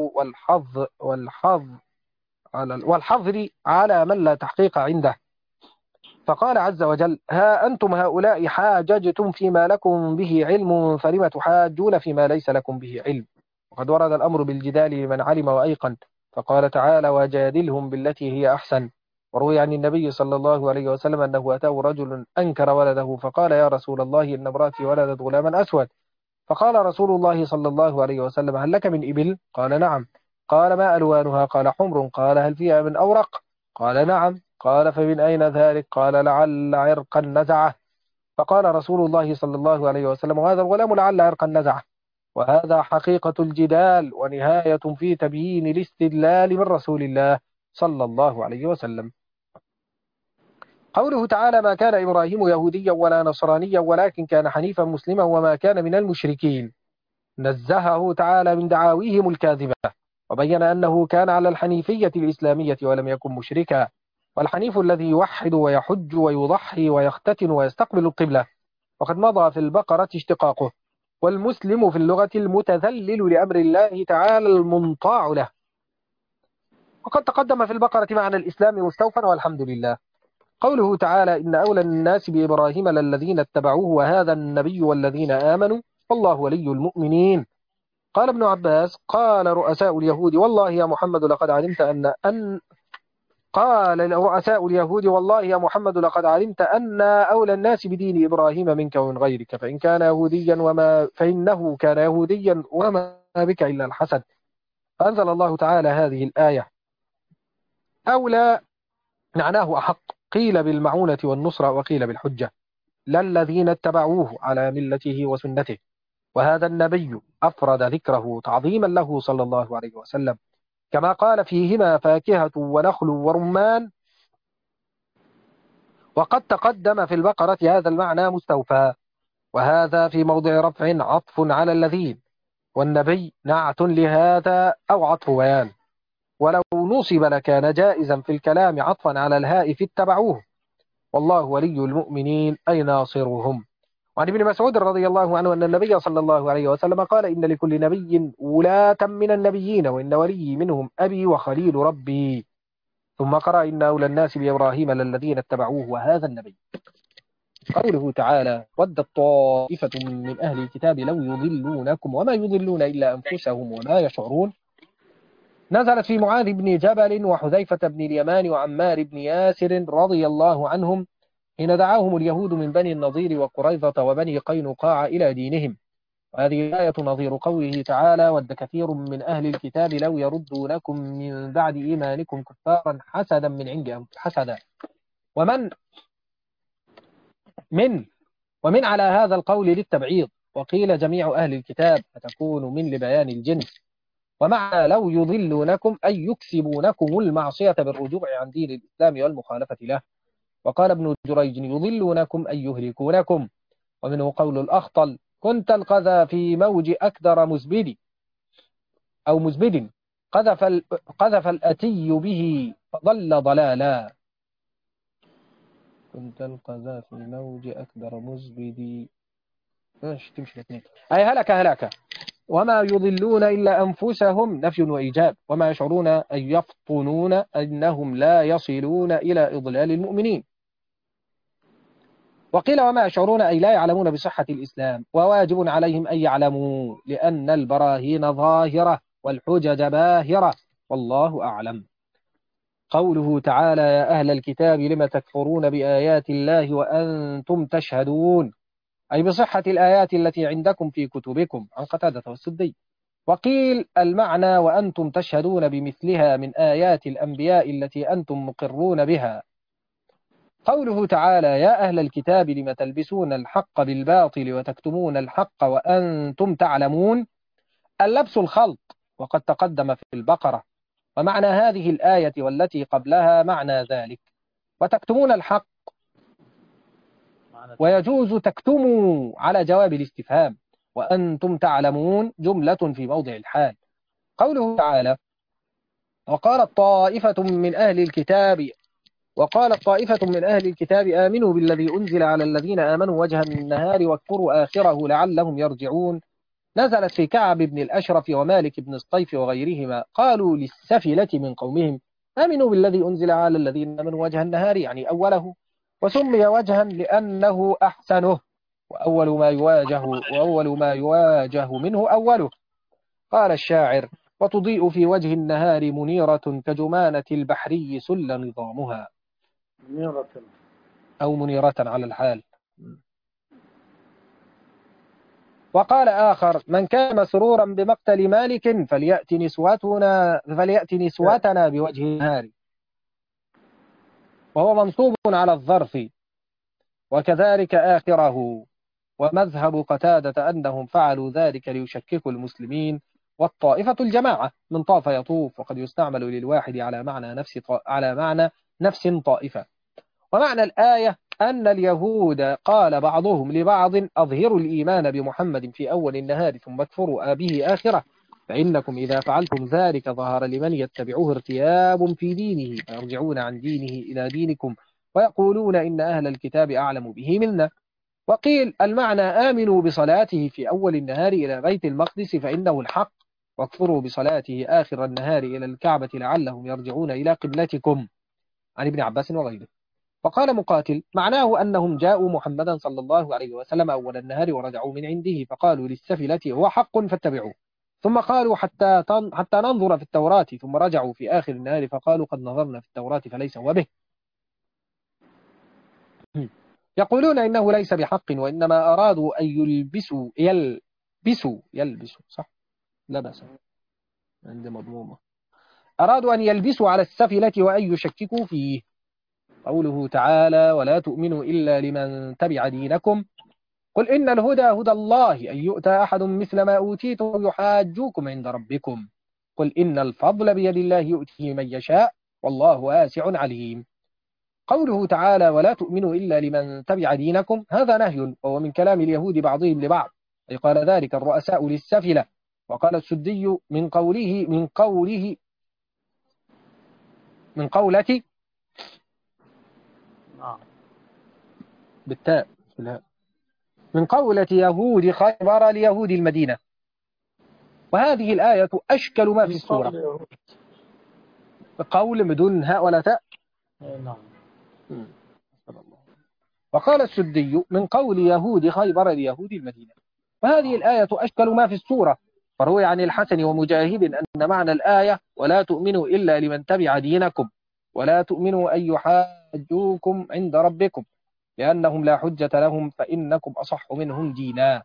[SPEAKER 2] والحظر على من لا تحقيق عنده. فقال عز وجل ها أنتم هؤلاء حاججتم فيما لكم به علم فلم تحاجون فيما ليس لكم به علم. وقد ورد الأمر بالجدال لمن علم وأيقن، فقال تعالى وجادلهم بالتي هي أحسن. وروي عن النبي صلى الله عليه وسلم أنه أتاه رجل أنكر ولده فقال يا رسول الله إن امرأتي ولدت غلاما أسود. فقال رسول الله صلى الله عليه وسلم هل لك من إبل؟ قال نعم. قال ما ألوانها؟ قال حمر. قال هل فيها من أورق؟ قال نعم. قال فمن أين ذلك؟ قال لعل عرقا نزعه. فقال رسول الله صلى الله عليه وسلم وهذا الغلام لعل عرقا نزعه. وهذا حقيقة الجدال ونهاية في تبيين الاستدلال من رسول الله صلى الله عليه وسلم. قوله تعالى ما كان إبراهيم يهوديا ولا نصرانيا ولكن كان حنيفا مسلما وما كان من المشركين، نزهه تعالى من دعاويهم الكاذبة، وبين أنه كان على الحنيفية الإسلامية ولم يكن مشركا. والحنيف الذي يوحد ويحج ويضحي ويختتن ويستقبل القبلة، وقد مضى في البقرة اشتقاقه. والمسلم في اللغة المتذلل لأمر الله تعالى المنطاع له. وقد تقدم في البقرة معنى الإسلام مستوفا والحمد لله. قوله تعالى إن أولى الناس بإبراهيم للذين اتبعوه وهذا النبي والذين آمنوا والله ولي المؤمنين. قال ابن عباس قال رؤساء اليهود والله يا محمد لقد علمت قال رؤساء اليهود والله يا محمد لقد علمت أن أولى الناس بدين إبراهيم منك ومن غيرك فإنه كان يهوديا وما بك إلا الحسد. فأنزل الله تعالى هذه الآية أولى معناه أحق، قيل بالمعونة والنصرة وقيل بالحجة، للذين اتبعوه على ملته وسنته. وهذا النبي أفرد ذكره تعظيما له صلى الله عليه وسلم، كما قال فيهما فاكهة ونخل ورمان. وقد تقدم في البقرة هذا المعنى مستوفى، وهذا في موضع رفع عطف على الذين، والنبي نعت لهذا أو عطف بيان. ولو نصب لكان جائزا في الكلام عطفا على الهاء في اتبعوه. والله ولي المؤمنين أي ناصرهم. وعن ابن مسعود رضي الله عنه أن النبي صلى الله عليه وسلم قال إن لكل نبي ولاة من النبيين وإن ولي منهم أبي وخليل ربي. ثم قرأ إن أولى الناس بإبراهيم للذين اتبعوه وهذا النبي. قوله تعالى ودت طائفة من أهل الكتاب لو يضلونكم وما يضلون إلا أنفسهم وما يشعرون، نزلت في معاذ بن جبل وحذيفة بن اليمان وعمار بن ياسر رضي الله عنهم حين دعاهم اليهود من بني النضير وقريظة وبني قينقاع إلى دينهم. وهذه الآية نظير قوله تعالى ود كثير من أهل الكتاب لو يردونكم من بعد إيمانكم كفارا حسدا من عند حسدا. ومن على هذا القول للتبعيض، وقيل جميع أهل الكتاب فتكون من لبيان الجنس. ومع لو يضلونكم أي يكسبونكم المعصية بالرجوع عن دين الإسلام والمخالفة له. وقال ابن جريج يضلونكم أي يهلكونكم. ومنه قول الأخطل: كنت القذى في موج أكدر مزبد أو مزبد، قذف الأتي به فضل ضلالا. كنت القذى في موج أكدر مزبد، ماشي تمشي الاثنين. أي هلك وما يضلون إلا أنفسهم، نفي وإيجاب، وما يشعرون أن يفطنون أنهم لا يصلون إلى إضلال المؤمنين. وقيل وما يشعرون أي لا يعلمون بصحة الإسلام، وواجب عليهم أن يعلموا لأن البراهين ظاهرة والحجج باهرة، والله أعلم. قوله تعالى: يا أهل الكتاب لم تكفرون بآيات الله وأنتم تشهدون، أي بصحة الآيات التي عندكم في كتبكم، عن قتادة والسدي. وقيل المعنى وأنتم تشهدون بمثلها من آيات الأنبياء التي أنتم مقرون بها. قوله تعالى: يا أهل الكتاب لم تلبسون الحق بالباطل وتكتمون الحق وأنتم تعلمون، اللبس الخلط، وقد تقدم في البقرة. ومعنى هذه الآية والتي قبلها معنى ذلك، وتكتمون الحق، ويجوز تكتموا على جواب الاستفهام، وأنتم تعلمون جملة في موضع الحال. قوله تعالى: وقالت طائفة من أهل الكتاب آمنوا بالذي أنزل على الذين آمنوا وجه النهار واكفروا آخره لعلهم يرجعون، نزلت في كعب بن الأشرف ومالك بن الصيف وغيرهما، قالوا للسفلة من قومهم: آمنوا بالذي أنزل على الذين آمنوا وجه النهار، يعني أوله، وسمي وجها لأنه أحسنه، وأول ما يواجه منه أوله. قال الشاعر: وتضيء في وجه النهار منيرة كجمانة البحري سل نظامها،
[SPEAKER 1] منيرة
[SPEAKER 2] أو منيرة على الحال. وقال آخر: من كان مسرورا بمقتل مالك فليأت نسوتنا بوجه النهار، وهو منصوب على الظرف، وكذلك آخره. ومذهب قتادة أنهم فعلوا ذلك ليشككوا المسلمين، والطائفة الجماعة من طاف يطوف، وقد يستعمل للواحد على معنى نفس طائفة. ومعنى الآية أن اليهود قال بعضهم لبعض: أظهروا الإيمان بمحمد في أول النهار ثم اكفروا به آخرة، فإنكم إذا فعلتم ذلك ظهر لمن يتبعوه ارتياب في دينه، فيرجعون عن دينه إلى دينكم ويقولون إن أهل الكتاب أعلم به منا. وقيل المعنى: آمنوا بصلاته في أول النهار إلى بيت المقدس فإنه الحق، واكفروا بصلاته آخر النهار إلى الكعبة لعلهم يرجعون إلى قبلتكم، عن ابن عباس وغيره. وقال مقاتل: معناه أنهم جاءوا محمدا صلى الله عليه وسلم أول النهار ورجعوا من عنده، فقالوا للسفلة: هو حق فاتبعوه، ثم قالوا حتى ننظر في التوراة، ثم رجعوا في آخر النهار فقالوا: قد نظرنا في التوراة فليس هو به. يقولون إنه ليس بحق، وإنما أرادوا أن يلبسوا صح؟ لا بأس، عندي مضمومة. أرادوا أن يلبسوا على السفلة وأن يشككوا فيه. قوله تعالى: ولا تؤمنوا إلا لمن تبع دينكم، قل إن الهدى هدى الله أن يؤتى أحد مثل ما أوتيتم يحاجوكم عند ربكم، قل إن الفضل بيد الله يؤتيه من يشاء والله واسع عليم. قوله تعالى: ولا تؤمنوا إلا لمن تبع دينكم، هذا نهي، وهو من كلام اليهود بعضهم لبعض، أي قال ذلك الرؤساء للسفلة. وقال السدي من قولة بالتاء من قولة يهود خيبر ليهود المدينة. وهذه الآية أشكل ما في السورة، قول بدون هاء ولا تاء. وقال السدي من قول يهود خيبر ليهود المدينة. وهذه الآية أشكل ما في السورة، فروي عن الحسن ومجاهد أن معنى الآية: ولا تؤمنوا إلا لمن تبع دينكم، ولا تؤمنوا أن يحاجوكم عند ربكم لأنهم لا حجة لهم فإنكم أصح منهم دينا.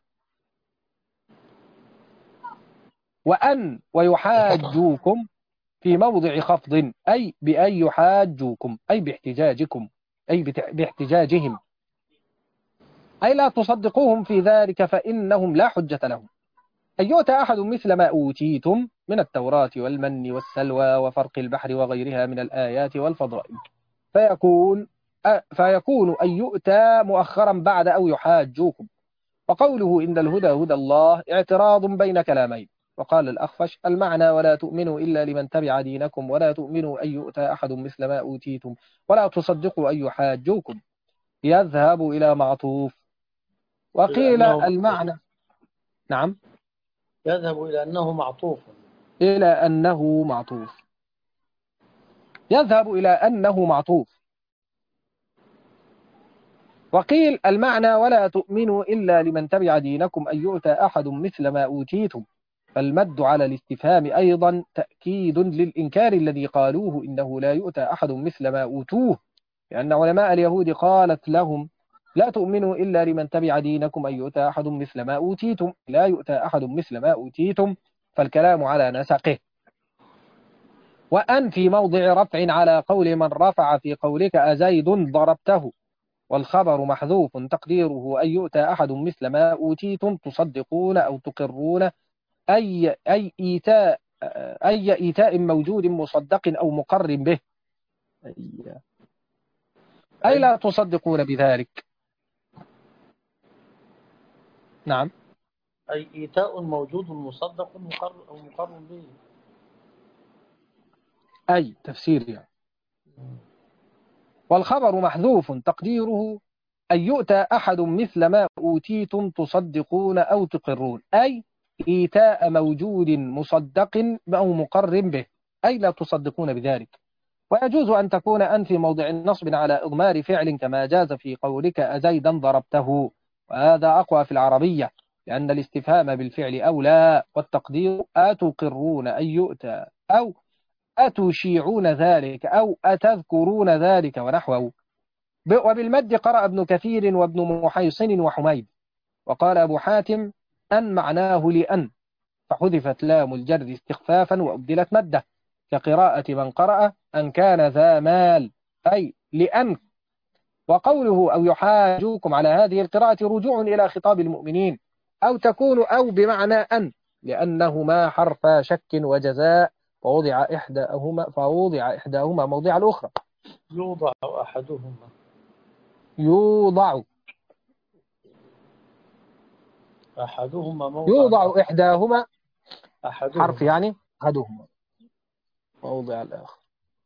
[SPEAKER 2] وأن ويحاجوكم في موضع خفض، أي بأن يحاجوكم، أي باحتجاجكم، أي باحتجاجهم، أي لا تصدقوهم في ذلك فإنهم لا حجة لهم. أن يؤتى أحد مثل ما أوتيتم من التوراة والمن والسلوى وفرق البحر وغيرها من الآيات والفضائل، فيكون أن يؤتى مؤخرا بعد أو يحاجوكم، وقوله إن الهدى هدى الله اعتراض بين كلامين. وقال الأخفش المعنى ولا تؤمنوا إلا لمن تبع دينكم ولا تؤمنوا أن يؤتى أحد مثل ما أوتيتم ولا تصدقوا أن يحاجوكم يذهب إلى معطوف. وقيل
[SPEAKER 1] لأنه
[SPEAKER 2] المعنى نعم
[SPEAKER 1] يذهب إلى أنه معطوف.
[SPEAKER 2] إلى أنه معطوف، يذهب إلى أنه معطوف. وقيل المعنى ولا تؤمنوا إلا لمن تبع دينكم أن يؤتى أحد مثل ما أوتيتم، فالمد على الاستفهام أيضا تأكيد للإنكار الذي قالوه إنه لا يؤتى أحد مثل ما أوتوه، لأن علماء اليهود قالت لهم لا تؤمنوا إلا لمن تبع دينكم أن يؤتى أحد مثل ما أوتيتم، لا يؤتى أحد مثل ما أوتيتم، فالكلام على نسقه. وأن في موضع رفع على قول من رفع في قولك أزيد ضربته، والخبر محذوف تقديره أن يؤتى أحد مثل ما أوتيتم تصدقون أو تقرون أي إيتاء موجود مصدق أو مقر به، أي لا تصدقون بذلك. نعم،
[SPEAKER 1] أي إيتاء موجود مصدق أو مقر به.
[SPEAKER 2] أي تفسير يعني. والخبر محذوف تقديره أن يؤتى أحد مثل ما أوتيتم تصدقون أو تقرون، أي إيتاء موجود مصدق أو مقر به، أي لا تصدقون بذلك. ويجوز أن تكون أن في موضع نصب على إضمار فعل كما جاز في قولك أزيدا ضربته، وهذا أقوى في العربية لأن الاستفهام بالفعل أولى، والتقدير أتقرون أن يؤتى أو أتشيعون ذلك أو أتذكرون ذلك ونحوه. وبالمد قرأ ابن كثير وابن محيصن وحميد. وقال أبو حاتم أن معناه لأن، فحذفت لام الجر استخفافا وأبدلت مدة، كقراءة من قرأ أن كان ذا مال، أي لأن. وقوله أو يحاجوكم على هذه القراءة رجوع إلى خطاب المؤمنين، أو تكون أو بمعنى أن، لأنهما حرف شك وجزاء، فوضع إحداهما موضع الأخرى.
[SPEAKER 1] يوضع أحدهما
[SPEAKER 2] يوضع
[SPEAKER 1] موضع
[SPEAKER 2] يوضع
[SPEAKER 1] الآخر.
[SPEAKER 2] إحداهما حرف
[SPEAKER 1] أحدهما
[SPEAKER 2] يعني أحدهما موضع الآخر.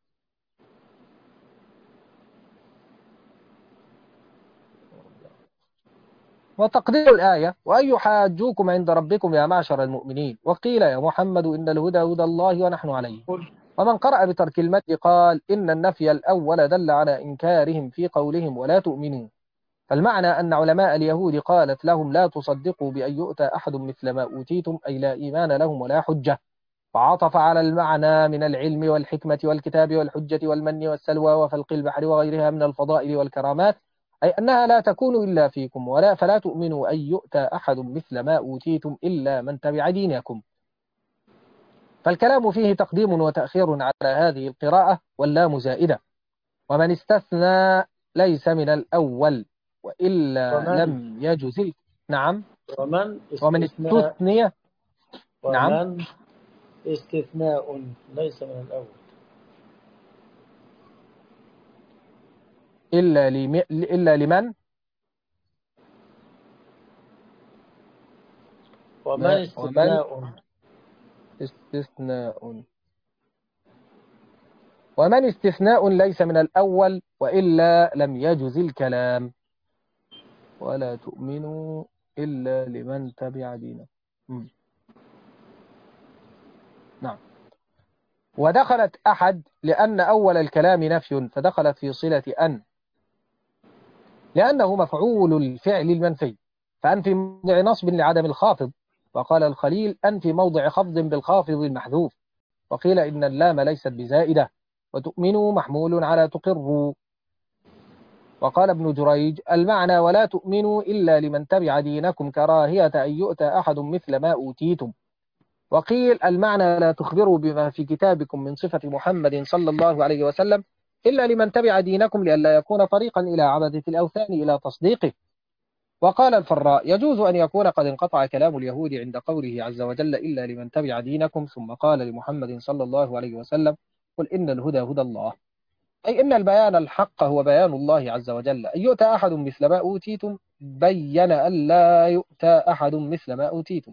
[SPEAKER 2] وتقدير الآية وأن يحاجوكم عند ربكم يا معشر المؤمنين، وقيل يا محمد إن الهدى هدى الله ونحن عليه. ومن قرأ بترك المد قال إن النفي الأول دل على إنكارهم في قولهم ولا تؤمنوا، فالمعنى أن علماء اليهود قالت لهم لا تصدقوا بأن يؤتى أحد مثل ما أوتيتم، أي لا إيمان لهم ولا حجة، فعطف على المعنى من العلم والحكمة والكتاب والحجة والمن والسلوى وفلق البحر وغيرها من الفضائل والكرامات، أي أنها لا تكون إلا فيكم، فلا تؤمنوا أن يؤتى أحد مثل ما أوتيتم إلا من تبع دينكم. فالكلام فيه تقديم وتأخير على هذه القراءة، واللام زائدة. ومن استثنى ليس من الأول وإلا لم يجز. نعم. ومن استثنى نعم
[SPEAKER 1] ومن استثناء ليس من الأول
[SPEAKER 2] إلا لمن
[SPEAKER 1] ومن
[SPEAKER 2] استثناء ومن استثناء ليس من الأول وإلا لم يجز الكلام. ولا تؤمنوا إلا لمن تبع دينه. نعم. ودخلت أحد لأن أول الكلام نفي، فدخلت في صلة أن لأنه مفعول الفعل المنفي، فأن في موضع نصب لعدم الخافض. وقال الخليل أن في موضع خفض بالخافض المحذوف. وقيل إن اللام ليست بزائدة، وتؤمنوا محمول على تقروا. وقال ابن جريج المعنى ولا تؤمنوا إلا لمن تبع دينكم كراهية أن يؤتى أحد مثل ما أوتيتم. وقيل المعنى لا تخبروا بما في كتابكم من صفة محمد صلى الله عليه وسلم إلا لمن تبع دينكم لئلا يكون طريقا إلى عبدة الأوثان إلى تصديقه. وقال الفراء يجوز أن يكون قد انقطع كلام اليهود عند قوله عز وجل إلا لمن تبع دينكم، ثم قال لمحمد صلى الله عليه وسلم قل إن الهدى هدى الله، أي إن البيان الحق هو بيان الله عز وجل، أن يؤتى أحد مثل ما أوتيتم بين ألا يؤتى أحد مثل ما أوتيتم،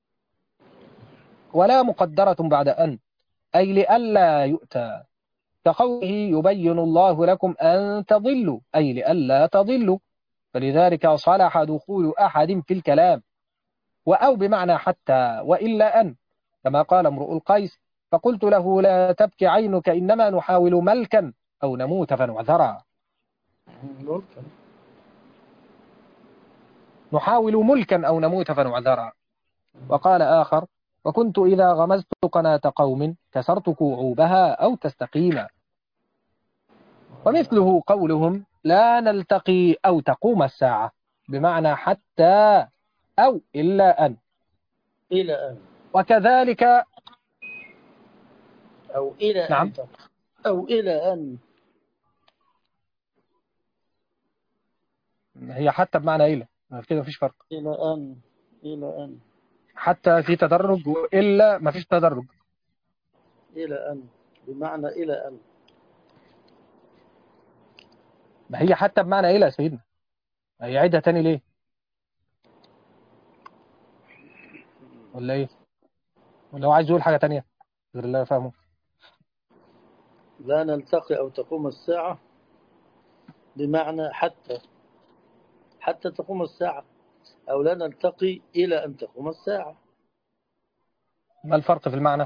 [SPEAKER 2] ولا مقدرة بعد أن، أي لئلا يؤتى، كقوله يبين الله لكم أن تضلوا، أي لئلا تضلوا، فلذلك صلح دخول أحد في الكلام، وأو بمعنى حتى وإلا أن، كما قال امرؤ القيس فقلت له لا تبكي عينك إنما نحاول ملكا أو نموت فنعذرا.
[SPEAKER 1] ممكن.
[SPEAKER 2] نحاول ملكا أو نموت فنعذرا. وقال آخر وكنت إذا غمزت قناة قوم كسرت كوعوبها أو تستقيما. ومثله قولهم لا نلتقي أو تقوم الساعة، بمعنى حتى أو إلا أن.
[SPEAKER 1] إلى أن،
[SPEAKER 2] وكذلك
[SPEAKER 1] أو إلى
[SPEAKER 2] نعم،
[SPEAKER 1] أن أو إلى أن.
[SPEAKER 2] هي حتى بمعنى إلى، كده مفيش فرق.
[SPEAKER 1] إلى أن، إلى أن،
[SPEAKER 2] حتى في تدرج، وإلا مفيش تدرج.
[SPEAKER 1] إلى أن، بمعنى إلى أن.
[SPEAKER 2] ما هي حتى بمعنى إلى يا سيدنا، هي عيدها تاني ليه؟ ولا إيه؟ ولا هو عايز يقول حاجة تانية غير اللي أنا فاهمه؟
[SPEAKER 1] لا نلتقي أو تقوم الساعة بمعنى حتى تقوم الساعة، أو لا نلتقي إلى أن تقوم الساعة.
[SPEAKER 2] ما الفرق في المعنى؟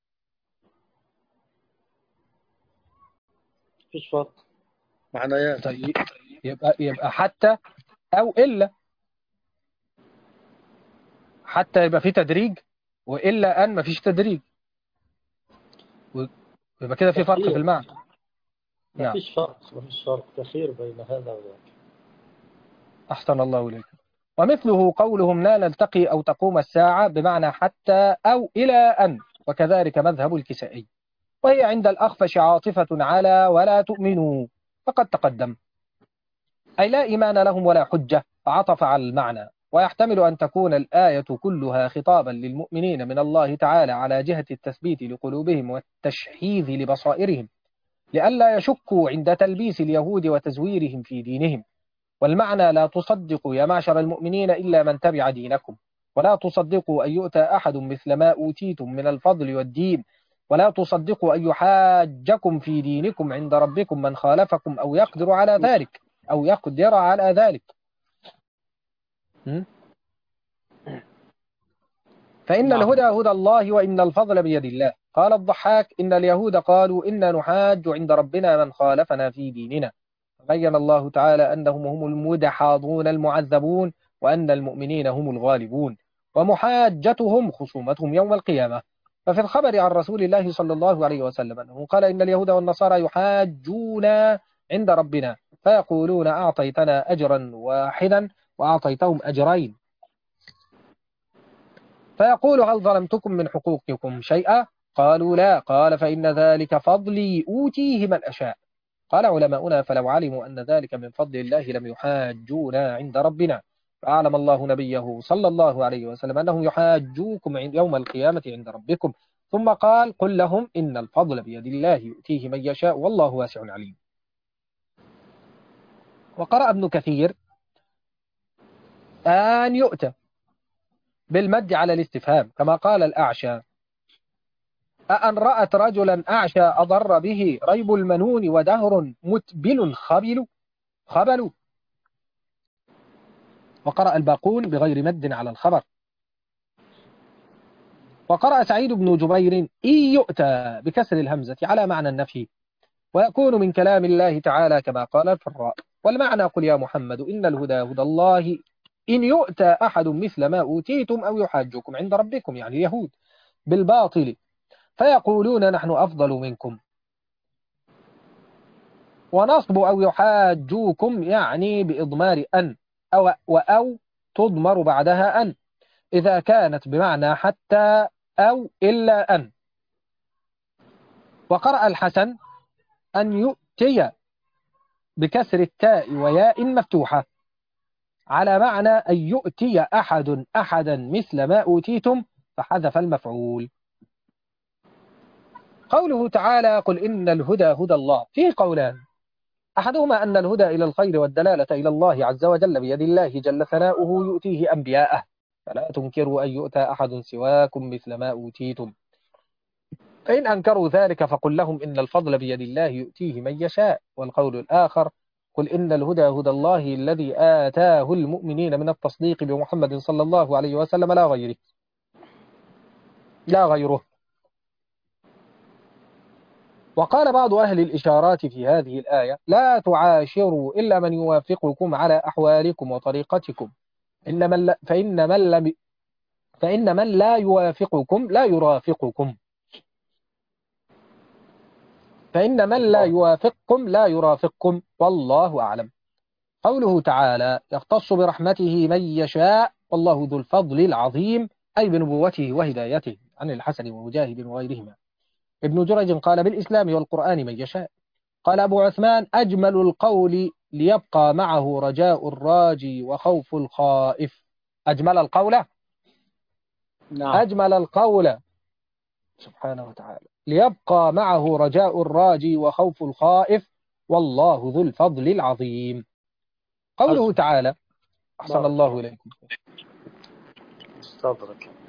[SPEAKER 1] فيش فرق، معنيات.
[SPEAKER 2] طيب يبقى حتى أو إلا. حتى يبقى في تدريج، وإلا أن مفيش تدريج، يبقى كده في فرق في
[SPEAKER 1] تخير،
[SPEAKER 2] المعنى.
[SPEAKER 1] ما
[SPEAKER 2] نعم،
[SPEAKER 1] فيش فرق، ما فيش فرق، تخير بين هذا وذاك.
[SPEAKER 2] أحسن الله إليك. ومثله قولهم لا نلتقي أو تقوم الساعة، بمعنى حتى أو إلى أن، وكذلك مذهب الكسائي. وهي عند الأخفش عاطفة على ولا تؤمنوا، فقد تقدم، أي لا إيمان لهم ولا حجة، فعطف على المعنى. ويحتمل أن تكون الآية كلها خطابا للمؤمنين من الله تعالى على جهة التثبيت لقلوبهم والتشحيذ لبصائرهم، لئلا يشكوا عند تلبيس اليهود وتزويرهم في دينهم. والمعنى لا تصدقوا يا معشر المؤمنين إلا من تبع دينكم، ولا تصدقوا أن يؤتى أحد مثل ما أوتيتم من الفضل والدين، ولا تصدقوا أن يحاجكم في دينكم عند ربكم من خالفكم أو يقدر على ذلك، أو يقدر على ذلك. م? فإن
[SPEAKER 1] نعم.
[SPEAKER 2] الهدى هدى الله وإن الفضل بيد الله. قال الضحاك إن اليهود قالوا إنا نحاج عند ربنا من خالفنا في ديننا، بين الله تعالى أنهم هم المدحاضون المعذبون، وأن المؤمنين هم الغالبون، ومحاجتهم خصومتهم يوم القيامة. ففي الخبر عن رسول الله صلى الله عليه وسلم أنه قال إن اليهود والنصارى يحاجون عند ربنا فيقولون أعطيتنا أجرا واحدا وأعطيتهم أجرين، فيقول هل ظلمتكم من حقوقكم شيئا؟ قالوا لا. قال فإن ذلك فضلي أوتيه من أشاء. قال علماؤنا فلو علموا أن ذلك من فضل الله لم يحاجونا عند ربنا، فأعلم الله نبيه صلى الله عليه وسلم أنهم يحاجوكم يوم القيامة عند ربكم، ثم قال قل لهم إن الفضل بيد الله يؤتيه من يشاء والله واسع عليم. وقرأ ابن كثير أن يؤتى بالمد على الاستفهام، كما قال الأعشى أأن رأت رجلا أعشى أضر به ريب المنون ودهر متبل خبل. وقرأ الباقون بغير مد على الخبر. وقرأ سعيد بن جبير إن يؤتى بكسر الهمزة على معنى النفي، ويكون من كلام الله تعالى كما قال الفراء. والمعنى قل يا محمد إن الهدى هدى الله إن يؤتى أحد مثل ما أوتيتم أو يحاجكم عند ربكم، يعني اليهود، بالباطل فيقولون نحن أفضل منكم. ونصب أو يحاجوكم يعني بإضمار أن، أو تضمر بعدها أن إذا كانت بمعنى حتى أو إلا أن. وقرأ الحسن أن يؤتي بكسر التاء وياء مفتوحة على معنى أن يؤتي أحدا مثل ما أوتيتم، فحذف المفعول. قوله تعالى قل إن الهدى هدى الله فيه قولان، أحدهما أن الهدى إلى الخير والدلالة إلى الله عز وجل بيد الله جل ثناؤه يؤتيه أنبياءه، فلا تنكروا أن يؤتى أحد سواكم مثل ما أوتيتم، فإن أنكروا ذلك فقل لهم إن الفضل بيد الله يؤتيه من يشاء. والقول الآخر: قل إن الهدى هدى الله الذي آتاه المؤمنين من التصديق بمحمد صلى الله عليه وسلم لا غيره. وقال بعض أهل الإشارات في هذه الآية: لا تعاشروا إلا من يوافقكم على أحوالكم وطريقتكم، فإن من لا يوافقكم لا يرافقكم، فإن من لا يوافقكم لا يرافقكم، والله أعلم. قوله تعالى: يختص برحمته من يشاء والله ذو الفضل العظيم، أي بنبوته وهدايته، عن الحسن ومجاهد وغيرهما. ابن جريج قال: بالإسلام والقرآن من يشاء. قال أبو عثمان: أجمل القول ليبقى معه رجاء الراجي وخوف الخائف. أجمل القول،
[SPEAKER 1] نعم.
[SPEAKER 2] أجمل القول سبحانه وتعالى، ليبقى معه رجاء الراجي وخوف الخائف، والله ذو الفضل العظيم. قوله تعالى: أحسن
[SPEAKER 1] بارك
[SPEAKER 2] الله
[SPEAKER 1] الله.
[SPEAKER 2] إليكم.
[SPEAKER 1] استغفرك.